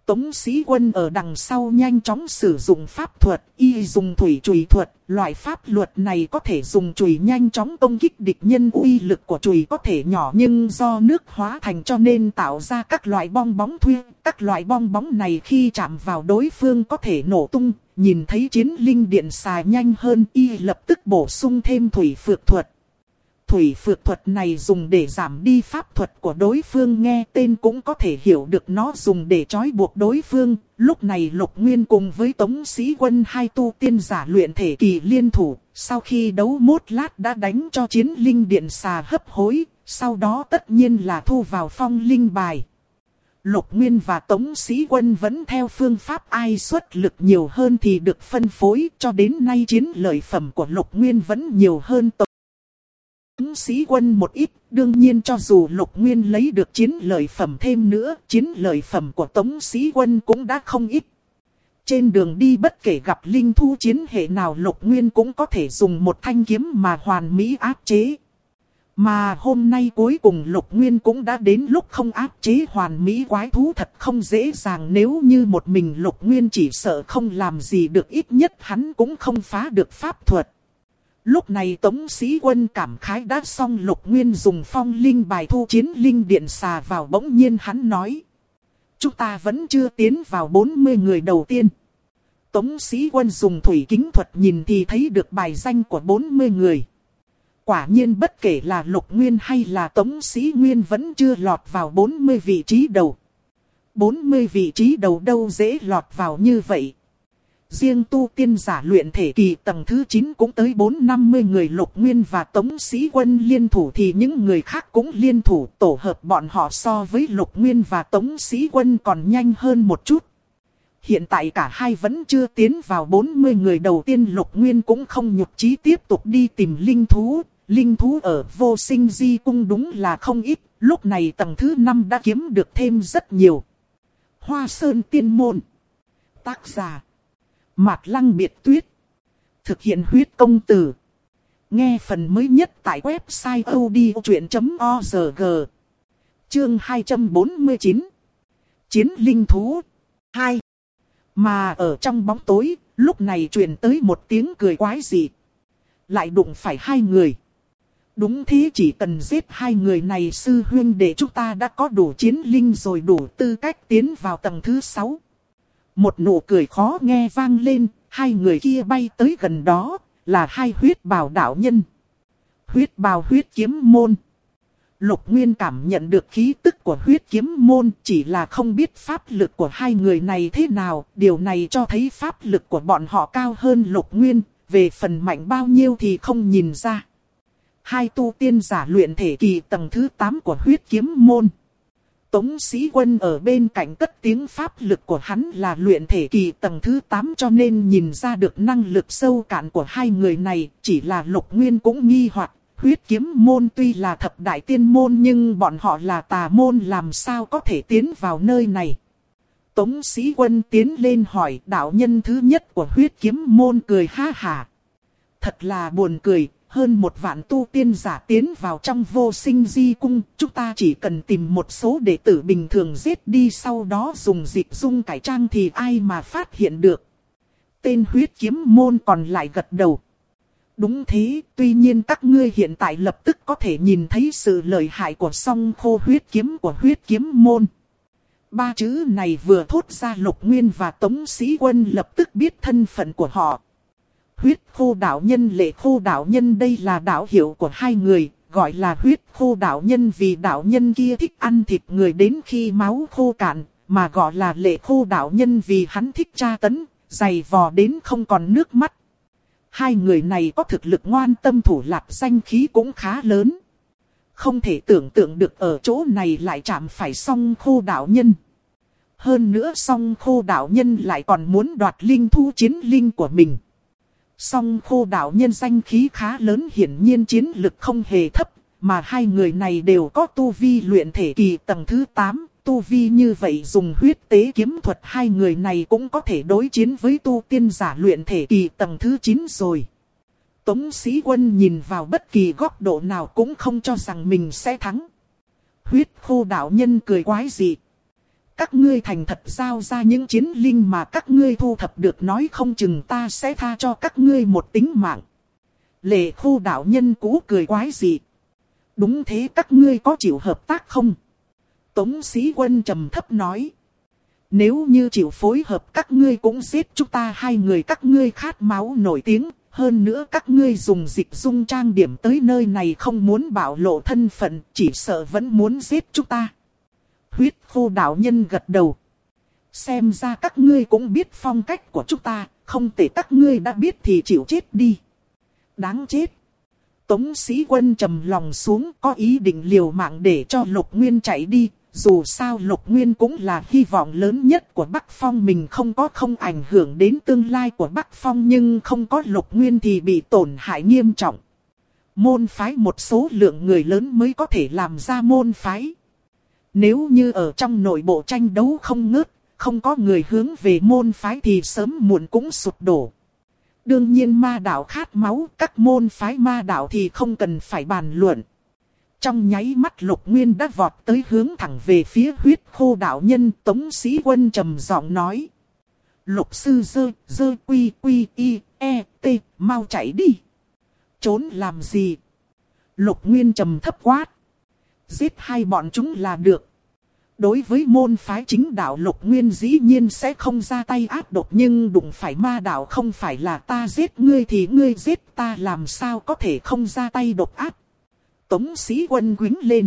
[SPEAKER 1] Tống Sĩ Quân ở đằng sau nhanh chóng sử dụng pháp thuật, y dùng thủy chùy thuật. Loại pháp luật này có thể dùng chùy nhanh chóng công kích địch nhân, uy lực của chùy có thể nhỏ nhưng do nước hóa thành cho nên tạo ra các loại bong bóng thuê. Các loại bong bóng này khi chạm vào đối phương có thể nổ tung. Nhìn thấy chiến linh điện xà nhanh hơn, y lập tức bổ sung thêm thủy phược thuật. Thủy phược thuật này dùng để giảm đi pháp thuật của đối phương, nghe tên cũng có thể hiểu được nó dùng để trói buộc đối phương. Lúc này Lục Nguyên cùng với Tống Sĩ Quân hai tu tiên giả luyện thể kỳ liên thủ, sau khi đấu một lát đã đánh cho chiến linh điện xà hấp hối, sau đó tất nhiên là thu vào phong linh bài. Lục Nguyên và Tống Sĩ Quân vẫn theo phương pháp ai xuất lực nhiều hơn thì được phân phối, cho đến nay chiến lợi phẩm của Lục Nguyên vẫn nhiều hơn Tống Sĩ Quân một ít. Đương nhiên cho dù Lục Nguyên lấy được chiến lợi phẩm thêm nữa, chiến lợi phẩm của Tống Sĩ Quân cũng đã không ít. Trên đường đi bất kể gặp linh thú chiến hệ nào, Lục Nguyên cũng có thể dùng một thanh kiếm mà hoàn mỹ áp chế. Mà hôm nay cuối cùng Lục Nguyên cũng đã đến lúc không áp chế hoàn mỹ quái thú thật không dễ dàng. Nếu như một mình Lục Nguyên chỉ sợ không làm gì được, ít nhất hắn cũng không phá được pháp thuật. Lúc này Tống Sĩ Quân cảm khái đã xong, Lục Nguyên dùng phong linh bài thu chiến linh điện xà vào, bỗng nhiên hắn nói: chúng ta vẫn chưa tiến vào 40 người đầu tiên. Tống Sĩ Quân dùng thủy kính thuật nhìn thì thấy được bài danh của 40 người. Quả nhiên bất kể là Lục Nguyên hay là Tống Sĩ Nguyên vẫn chưa lọt vào 40 vị trí đầu. 40 vị trí đầu đâu dễ lọt vào như vậy. Riêng tu tiên giả luyện thể kỳ tầng thứ 9 cũng tới 450 người. Lục Nguyên và Tống Sĩ Quân liên thủ thì những người khác cũng liên thủ, tổ hợp bọn họ so với Lục Nguyên và Tống Sĩ Quân còn nhanh hơn một chút. Hiện tại cả hai vẫn chưa tiến vào 40 người đầu tiên. Lục Nguyên cũng không nhục chí tiếp tục đi tìm linh thú. Linh thú ở Vô Sinh Di Cung đúng là không ít, lúc này tầng thứ 5 đã kiếm được thêm rất nhiều. Hoa Sơn Tiên Môn. Tác giả Mạt Lăng Biệt Tuyết. Thực hiện huyết công từ. Nghe phần mới nhất tại website odchuyện.org. Chương 249. Chiến linh thú 2. Mà ở trong bóng tối, lúc này truyền tới một tiếng cười quái dị. Lại đụng phải hai người. Đúng thế, chỉ cần giết hai người này sư huynh đệ chúng ta đã có đủ chiến linh rồi, đủ tư cách tiến vào tầng thứ 6. Một nụ cười khó nghe vang lên, hai người kia bay tới gần đó, là hai huyết bào đạo nhân. Huyết bào huyết kiếm môn. Lục Nguyên cảm nhận được khí tức của huyết kiếm môn, chỉ là không biết pháp lực của hai người này thế nào. Điều này cho thấy pháp lực của bọn họ cao hơn Lục Nguyên, về phần mạnh bao nhiêu thì không nhìn ra. Hai tu tiên giả luyện thể kỳ tầng thứ 8 của huyết kiếm môn. Tống Sĩ Quân ở bên cạnh cất tiếng, pháp lực của hắn là luyện thể kỳ tầng thứ 8 cho nên nhìn ra được năng lực sâu cạn của hai người này. Chỉ là Lục Nguyên cũng nghi hoặc, huyết kiếm môn tuy là thập đại tiên môn nhưng bọn họ là tà môn, làm sao có thể tiến vào nơi này. Tống Sĩ Quân tiến lên hỏi, đạo nhân thứ nhất của huyết kiếm môn cười ha hả. Thật là buồn cười. Hơn 1 vạn tu tiên giả tiến vào trong Vô Sinh Di Cung, chúng ta chỉ cần tìm một số đệ tử bình thường giết đi, sau đó dùng dịch dung cải trang thì ai mà phát hiện được. Tên huyết kiếm môn còn lại gật đầu. Đúng thế, tuy nhiên các ngươi hiện tại lập tức có thể nhìn thấy sự lợi hại của song khô huyết kiếm của huyết kiếm môn. 3 chữ này vừa thốt ra, Lục Nguyên và Tống Sĩ Quân lập tức biết thân phận của họ. Huyết khô đạo nhân, lệ khô đạo nhân, đây là đạo hiệu của hai người, gọi là huyết khô đạo nhân vì đạo nhân kia thích ăn thịt người đến khi máu khô cạn, mà gọi là lệ khô đạo nhân vì hắn thích tra tấn, giày vò đến không còn nước mắt. Hai người này có thực lực ngoan tâm thủ lạp, danh khí cũng khá lớn. Không thể tưởng tượng được ở chỗ này lại chạm phải song khô đạo nhân. Hơn nữa song khô đạo nhân lại còn muốn đoạt linh thú chiến linh của mình. Song khô đạo nhân danh khí khá lớn, hiển nhiên chiến lực không hề thấp, mà hai người này đều có tu vi luyện thể kỳ tầng thứ 8, tu vi như vậy dùng huyết tế kiếm thuật hai người này cũng có thể đối chiến với tu tiên giả luyện thể kỳ tầng thứ 9 rồi. Tống Sĩ Quân nhìn vào bất kỳ góc độ nào cũng không cho rằng mình sẽ thắng. Huyết khô đạo nhân cười quái dị. Các ngươi thành thật giao ra những chiến linh mà các ngươi thu thập được, nói không chừng ta sẽ tha cho các ngươi một tính mạng. Lệ Khu đạo nhân cũ cười quái dị. Đúng thế, các ngươi có chịu hợp tác không? Tống Sĩ Quân trầm thấp nói. Nếu như chịu phối hợp, các ngươi cũng giết chúng ta hai người. Các ngươi khát máu nổi tiếng. Hơn nữa các ngươi dùng dịch dung trang điểm tới nơi này không muốn bạo lộ thân phận, chỉ sợ vẫn muốn giết chúng ta. Huyết Khô đạo nhân gật đầu. Xem ra các ngươi cũng biết phong cách của chúng ta, không thể các ngươi đã biết thì chịu chết đi. Đáng chết. Tống Sĩ Quân trầm lòng xuống, có ý định liều mạng để cho Lục Nguyên chạy đi. Dù sao Lục Nguyên cũng là hy vọng lớn nhất của Bắc Phong, mình không ảnh hưởng đến tương lai của Bắc Phong, nhưng không có Lục Nguyên thì bị tổn hại nghiêm trọng. Môn phái một số lượng người lớn mới có thể làm ra môn phái. Nếu như ở trong nội bộ tranh đấu không ngớt, không có người hướng về môn phái thì sớm muộn cũng sụp đổ. Đương nhiên ma đạo khát máu, các môn phái ma đạo thì không cần phải bàn luận. Trong nháy mắt Lục Nguyên đã vọt tới hướng thẳng về phía Huyết Khô đạo nhân. Tống Sĩ Quân trầm giọng nói. Lục sư dơ quy y e t, mau chạy đi. Trốn làm gì? Lục Nguyên trầm thấp quát. Giết hai bọn chúng là được. Đối với môn phái chính đạo, Lục Nguyên dĩ nhiên sẽ không ra tay ác độc, nhưng đụng phải ma đạo không phải là ta giết ngươi thì ngươi giết ta, làm sao có thể không ra tay độc ác. Tống Sĩ Quân quýnh lên.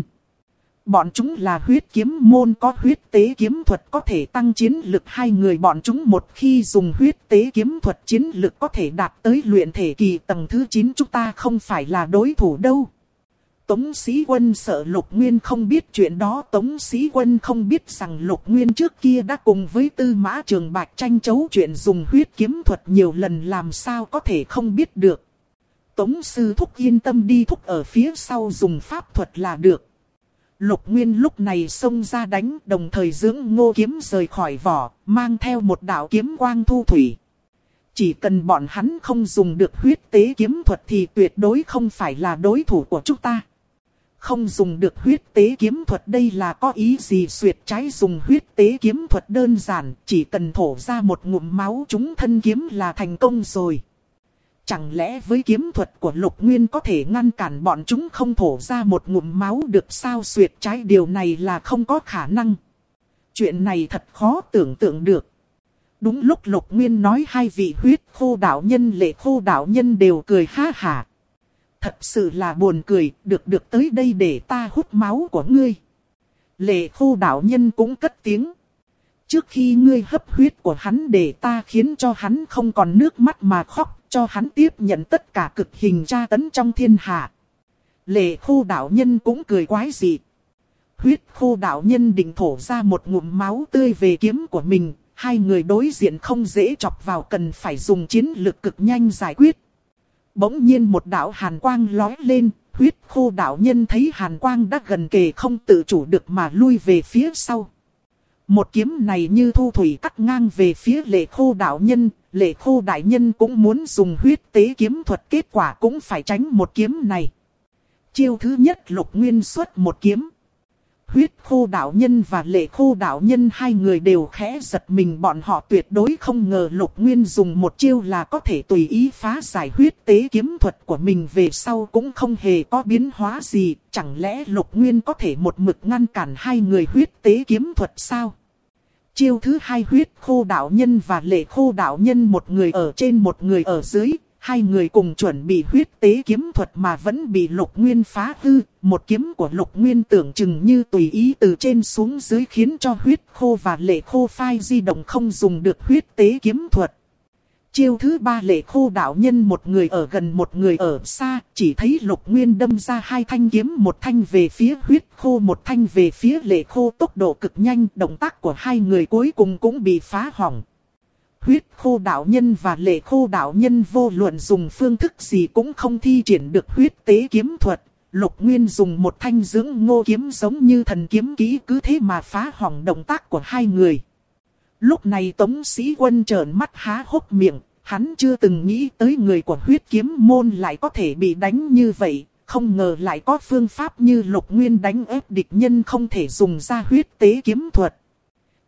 [SPEAKER 1] Bọn chúng là huyết kiếm môn, có huyết tế kiếm thuật có thể tăng chiến lực hai người bọn chúng. Một khi dùng huyết tế kiếm thuật, chiến lực có thể đạt tới luyện thể kỳ tầng thứ 9, chúng ta không phải là đối thủ đâu. Tống Sĩ Quân sợ Lục Nguyên không biết chuyện đó. Tống Sĩ Quân không biết rằng Lục Nguyên trước kia đã cùng với Tư Mã Trường Bạch tranh đấu chuyện dùng huyết kiếm thuật nhiều lần, làm sao có thể không biết được. Tống sư thúc yên tâm đi, thúc ở phía sau dùng pháp thuật là được. Lục Nguyên lúc này xông ra đánh, đồng thời dưỡng Ngô kiếm rời khỏi vỏ, mang theo một đạo kiếm quang thu thủy. Chỉ cần bọn hắn không dùng được huyết tế kiếm thuật thì tuyệt đối không phải là đối thủ của chúng ta. Không dùng được huyết tế kiếm thuật đây là có ý gì? Xuyệt trái dùng huyết tế kiếm thuật đơn giản, chỉ cần thổ ra một ngụm máu trúng thân kiếm là thành công rồi. Chẳng lẽ với kiếm thuật của Lục Nguyên có thể ngăn cản bọn chúng không thổ ra một ngụm máu được sao? Xuyệt trái điều này là không có khả năng. Chuyện này thật khó tưởng tượng được. Đúng lúc Lục Nguyên nói, hai vị Huyết Khô đạo nhân, Lệ Khô đạo nhân đều cười ha hả. Thật sự là buồn cười, được tới đây để ta hút máu của ngươi. Lệ Khô đạo nhân cũng cất tiếng. Trước khi ngươi hấp huyết của hắn để ta khiến cho hắn không còn nước mắt mà khóc, cho hắn tiếp nhận tất cả cực hình tra tấn trong thiên hạ. Lệ Khô đạo nhân cũng cười quái dị. Huyết Khô đạo nhân định thổ ra một ngụm máu tươi về kiếm của mình. Hai người đối diện không dễ chọc vào, cần phải dùng chiến lực cực nhanh giải quyết. Bỗng nhiên một đạo hàn quang lói lên. Huyết Khô đạo nhân thấy hàn quang đã gần kề, không tự chủ được mà lui về phía sau. Một kiếm này như thu thủy cắt ngang về phía Lệ Khô đạo nhân. Lệ Khô đại nhân cũng muốn dùng huyết tế kiếm thuật, kết quả cũng phải tránh một kiếm này. Chiêu thứ nhất Lục Nguyên xuất một kiếm. Huyết Khô đạo nhân và Lệ Khô đạo nhân hai người đều khẽ giật mình, bọn họ tuyệt đối không ngờ Lục Nguyên dùng một chiêu là có thể tùy ý phá giải huyết tế kiếm thuật của mình, về sau cũng không hề có biến hóa gì. Chẳng lẽ Lục Nguyên có thể một mực ngăn cản hai người huyết tế kiếm thuật sao? Chiêu thứ hai Huyết Khô đạo nhân và Lệ Khô đạo nhân, một người ở trên một người ở dưới. Hai người cùng chuẩn bị huyết tế kiếm thuật mà vẫn bị Lục Nguyên phá hư. Một kiếm của Lục Nguyên tưởng chừng như tùy ý từ trên xuống dưới, khiến cho Huyết Khô và Lệ Khô phai di động, không dùng được huyết tế kiếm thuật. Chiêu thứ ba Lệ Khô đạo nhân, một người ở gần một người ở xa, chỉ thấy Lục Nguyên đâm ra hai thanh kiếm, một thanh về phía Huyết Khô, một thanh về phía Lệ Khô, tốc độ cực nhanh, động tác của hai người cuối cùng cũng bị phá hỏng. Huyết Khô đạo nhân và Lệ Khô đạo nhân vô luận dùng phương thức gì cũng không thi triển được huyết tế kiếm thuật. Lục Nguyên dùng một thanh dưỡng ngô kiếm giống như thần kiếm kỹ, cứ thế mà phá hỏng động tác của hai người. Lúc này Tống Sĩ Quân trợn mắt há hốc miệng, hắn chưa từng nghĩ tới người của huyết kiếm môn lại có thể bị đánh như vậy. Không ngờ lại có phương pháp như Lục Nguyên đánh ép địch nhân không thể dùng ra huyết tế kiếm thuật.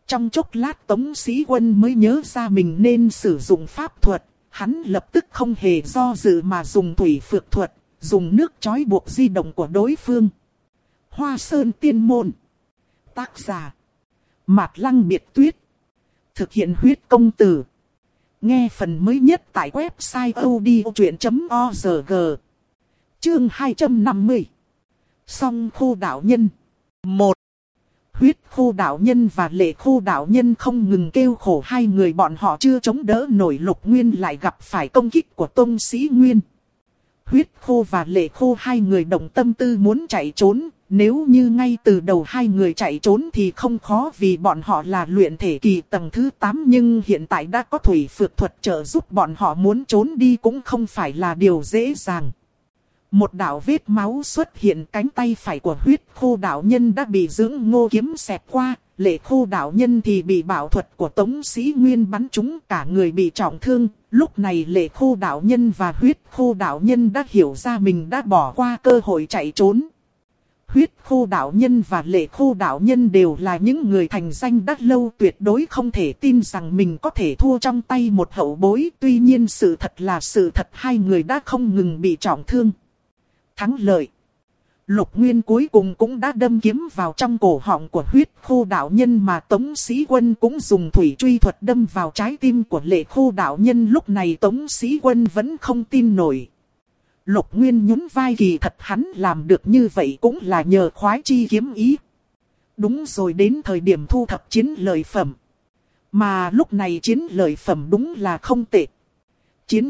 [SPEAKER 1] Trong chốc lát Tống Sĩ Quân mới nhớ ra mình nên sử dụng pháp thuật, hắn lập tức không hề do dự mà dùng thủy phược thuật, dùng nước trói buộc di động của đối phương. Hoa Sơn Tiên Môn. Tác giả Mạt Lăng Biệt Tuyết. Thực hiện huyết công từ. Nghe phần mới nhất tại website odchuyện.org. Chương 250. Song Khô Đạo Nhân. 1. Huyết Khô Đạo Nhân và Lệ Khô Đạo Nhân không ngừng kêu khổ, hai người bọn họ chưa chống đỡ nổi Lục Nguyên lại gặp phải công kích của Tông Sĩ Nguyên. Huyết Khô và Lệ Khô hai người đồng tâm tư muốn chạy trốn, nếu như ngay từ đầu hai người chạy trốn thì không khó vì bọn họ là luyện thể kỳ tầng thứ 8, nhưng hiện tại đã có thủy phược thuật trợ giúp, bọn họ muốn trốn đi cũng không phải là điều dễ dàng. Một đạo vết máu xuất hiện, cánh tay phải của Huyết Khô Đạo Nhân đã bị Dưỡng Ngô kiếm xẹt qua, Lệ Khô Đạo Nhân thì bị bảo thuật của Tống Sĩ Nguyên bắn trúng, cả người bị trọng thương. Lúc này Lệ Khô Đạo Nhân và Huyết Khô Đạo Nhân đã hiểu ra mình đã bỏ qua cơ hội chạy trốn. Huyết Khô Đạo Nhân và Lệ Khô Đạo Nhân đều là những người thành danh đã lâu, tuyệt đối không thể tin rằng mình có thể thua trong tay một hậu bối. Tuy nhiên sự thật là sự thật, hai người đã không ngừng bị trọng thương. Thắng lợi. Lục Nguyên cuối cùng cũng đã đâm kiếm vào trong cổ họng của Huyết Khô Đạo Nhân, mà Tống Sĩ Quân cũng dùng thủy truy thuật đâm vào trái tim của Lệ Khô Đạo Nhân. Lúc này Tống Sĩ Quân vẫn không tin nổi. Lục Nguyên nhún vai, kỳ thật hắn làm được như vậy cũng là nhờ khoái chi kiếm ý. Đúng rồi, đến thời điểm thu thập chiến lợi phẩm. Mà lúc này chiến lợi phẩm đúng là không tệ. Chiến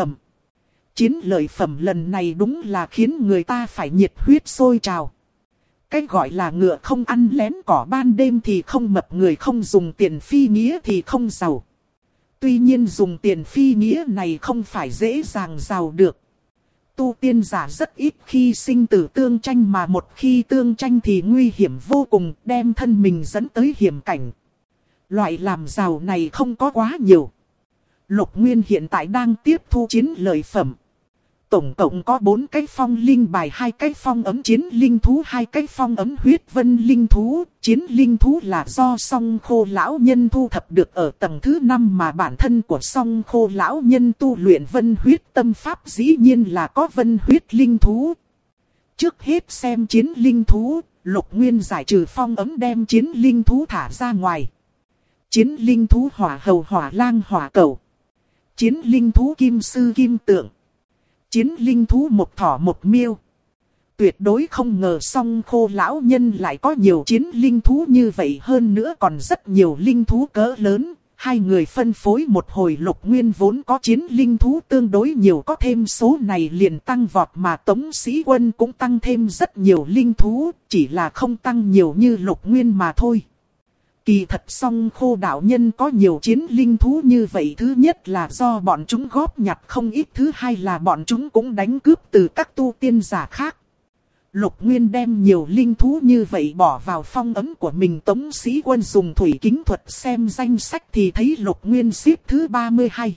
[SPEAKER 1] lợi phẩm lần này đúng là khiến người ta phải nhiệt huyết sôi trào. Cái gọi là ngựa không ăn lén cỏ ban đêm thì không mập, người không dùng tiền phi nghĩa thì không giàu. Tuy nhiên dùng tiền phi nghĩa này không phải dễ dàng giàu được. Tu tiên giả rất ít khi sinh tử tương tranh, mà một khi tương tranh thì nguy hiểm vô cùng, đem thân mình dẫn tới hiểm cảnh. Loại làm giàu này không có quá nhiều. Lục Nguyên hiện tại đang tiếp thu chiến lợi phẩm. Tổng cộng có 4 cái phong linh bài, 2 cái phong ấm chiến linh thú, 2 cái phong ấm huyết vân linh thú. Chiến linh thú là do Song Khô Lão Nhân thu thập được ở tầng thứ 5, mà bản thân của Song Khô Lão Nhân tu luyện vân huyết tâm pháp, dĩ nhiên là có vân huyết linh thú. Trước hết xem chiến linh thú, Lục Nguyên giải trừ phong ấm đem chiến linh thú thả ra ngoài. Chiến linh thú hỏa hầu, hỏa lang, hỏa cẩu. Chiến linh thú kim sư, kim tượng. Chiến linh thú một thỏ, một miêu. Tuyệt đối không ngờ Song Khô Lão Nhân lại có nhiều chiến linh thú như vậy, hơn nữa còn rất nhiều linh thú cỡ lớn. Hai người phân phối một hồi, Lục Nguyên vốn có chiến linh thú tương đối nhiều, có thêm số này liền tăng vọt, mà Tống Sĩ Quân cũng tăng thêm rất nhiều linh thú, chỉ là không tăng nhiều như Lục Nguyên mà thôi. Kỳ thật Song Khô Đạo Nhân có nhiều chiến linh thú như vậy, thứ nhất là do bọn chúng góp nhặt không ít, thứ hai là bọn chúng cũng đánh cướp từ các tu tiên giả khác. Lục Nguyên đem nhiều linh thú như vậy bỏ vào phong ấm của mình. Tống Sĩ Quân dùng thủy kính thuật xem danh sách thì thấy Lục Nguyên xếp thứ 32.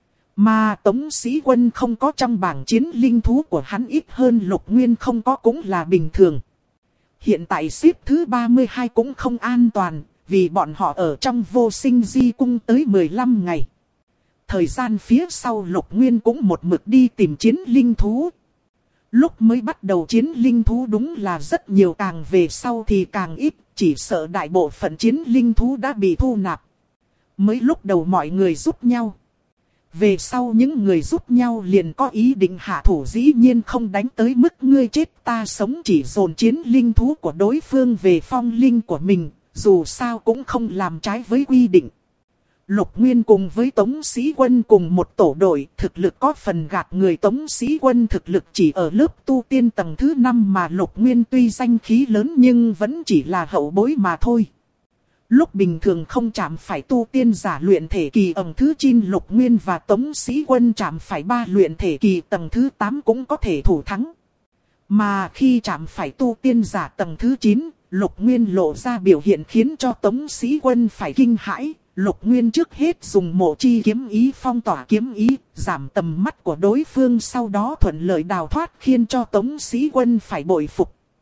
[SPEAKER 1] Mà Tống Sĩ Quân không có trong bảng chiến linh thú của hắn ít hơn Lục Nguyên không có cũng là bình thường. Hiện tại xếp thứ 32 cũng không an toàn, vì bọn họ ở trong Vô Sinh Di Cung tới 15 ngày. Thời gian phía sau Lục Nguyên cũng một mực đi tìm chiến linh thú. Lúc mới bắt đầu chiến linh thú đúng là rất nhiều, càng về sau thì càng ít, chỉ sợ đại bộ phận chiến linh thú đã bị thu nạp. Mới lúc đầu mọi người giúp nhau. Về sau những người giúp nhau liền có ý định hạ thủ, dĩ nhiên không đánh tới mức ngươi chết ta sống, chỉ dồn chiến linh thú của đối phương về phong linh của mình, dù sao cũng không làm trái với quy định. Lục Nguyên cùng với Tống Sĩ Quân cùng một tổ đội, thực lực có phần gạt người. Tống Sĩ Quân thực lực chỉ ở lớp tu tiên tầng thứ 5, mà Lục Nguyên tuy danh khí lớn nhưng vẫn chỉ là hậu bối mà thôi. Lúc bình thường không chạm phải tu tiên giả luyện thể kỳ ầng thứ 9, Lục Nguyên và Tống Sĩ Quân chạm phải 3 luyện thể kỳ tầng thứ 8 cũng có thể thủ thắng. Mà khi chạm phải tu tiên giả tầng thứ 9, Lục Nguyên lộ ra biểu hiện khiến cho Tống Sĩ Quân phải kinh hãi. Lục Nguyên trước hết dùng mộ chi kiếm ý phong tỏa kiếm ý, giảm tầm mắt của đối phương, sau đó thuận lợi đào thoát, khiến cho Tống Sĩ Quân phải bội phục.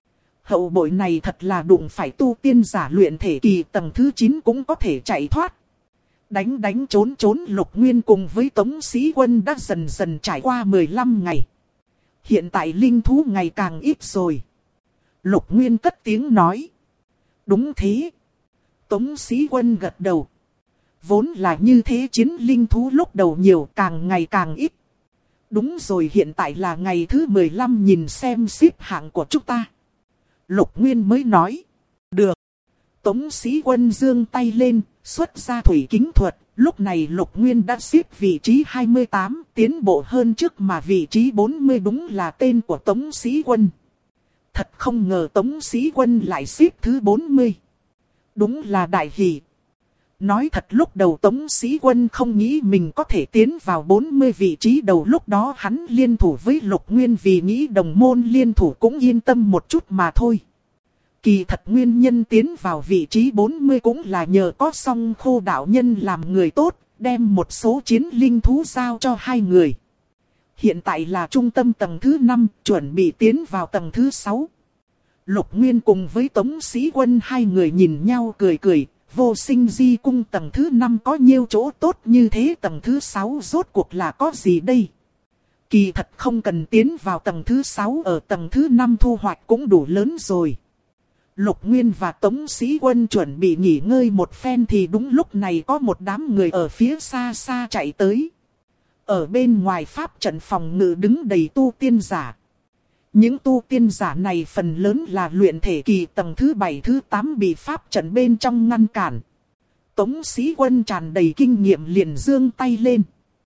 [SPEAKER 1] Hậu bội này thật là đụng phải tu tiên giả luyện thể kỳ tầng thứ 9 cũng có thể chạy thoát. Đánh đánh trốn trốn Lục Nguyên cùng với Tống Sĩ Quân đã dần dần trải qua 15 ngày. Hiện tại linh thú ngày càng ít rồi. Lục Nguyên cất tiếng nói. Đúng thế. Tống Sĩ Quân gật đầu. Vốn là như thế, chiến linh thú lúc đầu nhiều, càng ngày càng ít. Đúng rồi, hiện tại là ngày thứ 15, nhìn xem xếp hạng của chúng ta. Lục Nguyên mới nói. Được. Tống Sĩ Quân giương tay lên, xuất ra thủy kính thuật. Lúc này Lục Nguyên đã xếp vị trí 28, tiến bộ hơn trước, mà vị trí 40 đúng là tên của Tống Sĩ Quân. Thật không ngờ Tống Sĩ Quân lại xếp thứ 40. Đúng là đại hỷ. Nói thật, lúc đầu Tống Sĩ Quân không nghĩ mình có thể tiến vào 40 vị trí đầu. Lúc đó hắn liên thủ với Lục Nguyên vì nghĩ đồng môn liên thủ cũng yên tâm một chút mà thôi. Kỳ thật nguyên nhân tiến vào vị trí 40 cũng là nhờ có Song Khô đạo nhân làm người tốt, đem một số chiến linh thú giao cho hai người. Hiện tại là trung tâm tầng thứ 5, chuẩn bị tiến vào tầng thứ 6. Lục Nguyên cùng với Tống Sĩ Quân hai người nhìn nhau cười cười. Vô Sinh Di Cung tầng thứ 5 có nhiều chỗ tốt như thế, tầng thứ 6 rốt cuộc là có gì đây? Kỳ thật không cần tiến vào tầng thứ 6, ở tầng thứ 5 thu hoạch cũng đủ lớn rồi. Lục Nguyên và Tống Sĩ Quân chuẩn bị nghỉ ngơi một phen thì đúng lúc này có một đám người ở phía xa xa chạy tới. Ở bên ngoài pháp trận phòng ngự đứng đầy tu tiên giả. Những tu tiên giả này phần lớn là luyện thể kỳ tầng thứ 7 thứ 8 bị pháp trận bên trong ngăn cản. Tống Sĩ Quân tràn đầy kinh nghiệm liền giương tay lên.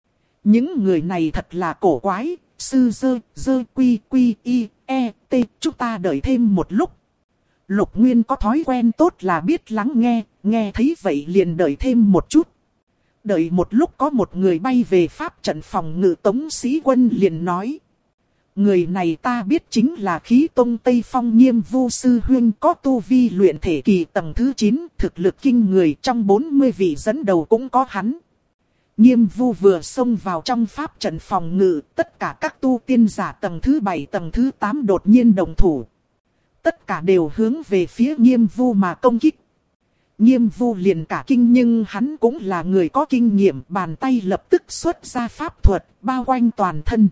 [SPEAKER 1] Những người này thật là cổ quái, sư dơ quy quy y e t, chúng ta đợi thêm một lúc. Lục Nguyên có thói quen tốt là biết lắng nghe, nghe thấy vậy liền đợi thêm một chút. Đợi một lúc có một người bay về pháp trận phòng ngự, Tống Sĩ Quân liền nói. Người này ta biết, chính là Khí Tông Tây Phong Nghiêm Vu sư huynh, có tu vi luyện thể kỳ tầng thứ 9, thực lực kinh người, trong 40 vị dẫn đầu cũng có hắn. Nghiêm Vu vừa xông vào trong pháp trận phòng ngự, tất cả các tu tiên giả tầng thứ 7 tầng thứ 8 đột nhiên đồng thủ. Tất cả đều hướng về phía Nghiêm Vu mà công kích. Nghiêm Vu liền cả kinh, nhưng hắn cũng là người có kinh nghiệm, bàn tay lập tức xuất ra pháp thuật, bao quanh toàn thân.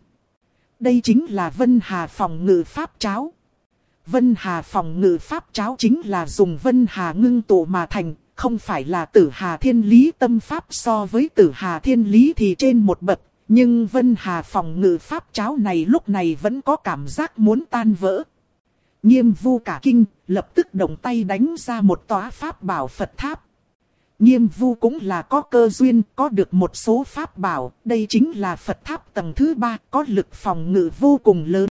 [SPEAKER 1] Đây chính là Vân Hà phòng ngự pháp tráo. Vân Hà phòng ngự pháp tráo chính là dùng Vân Hà ngưng tụ mà thành, không phải là Tử Hà Thiên Lý tâm pháp, so với Tử Hà Thiên Lý thì trên một bậc. Nhưng Vân Hà phòng ngự pháp tráo này lúc này vẫn có cảm giác muốn tan vỡ. Nghiêm Vu cả kinh, lập tức động tay đánh ra một tòa pháp bảo Phật tháp. Nghiêm Vu cũng là có cơ duyên, có được một số pháp bảo, đây chính là Phật tháp tầng thứ 3, có lực phòng ngự vô cùng lớn.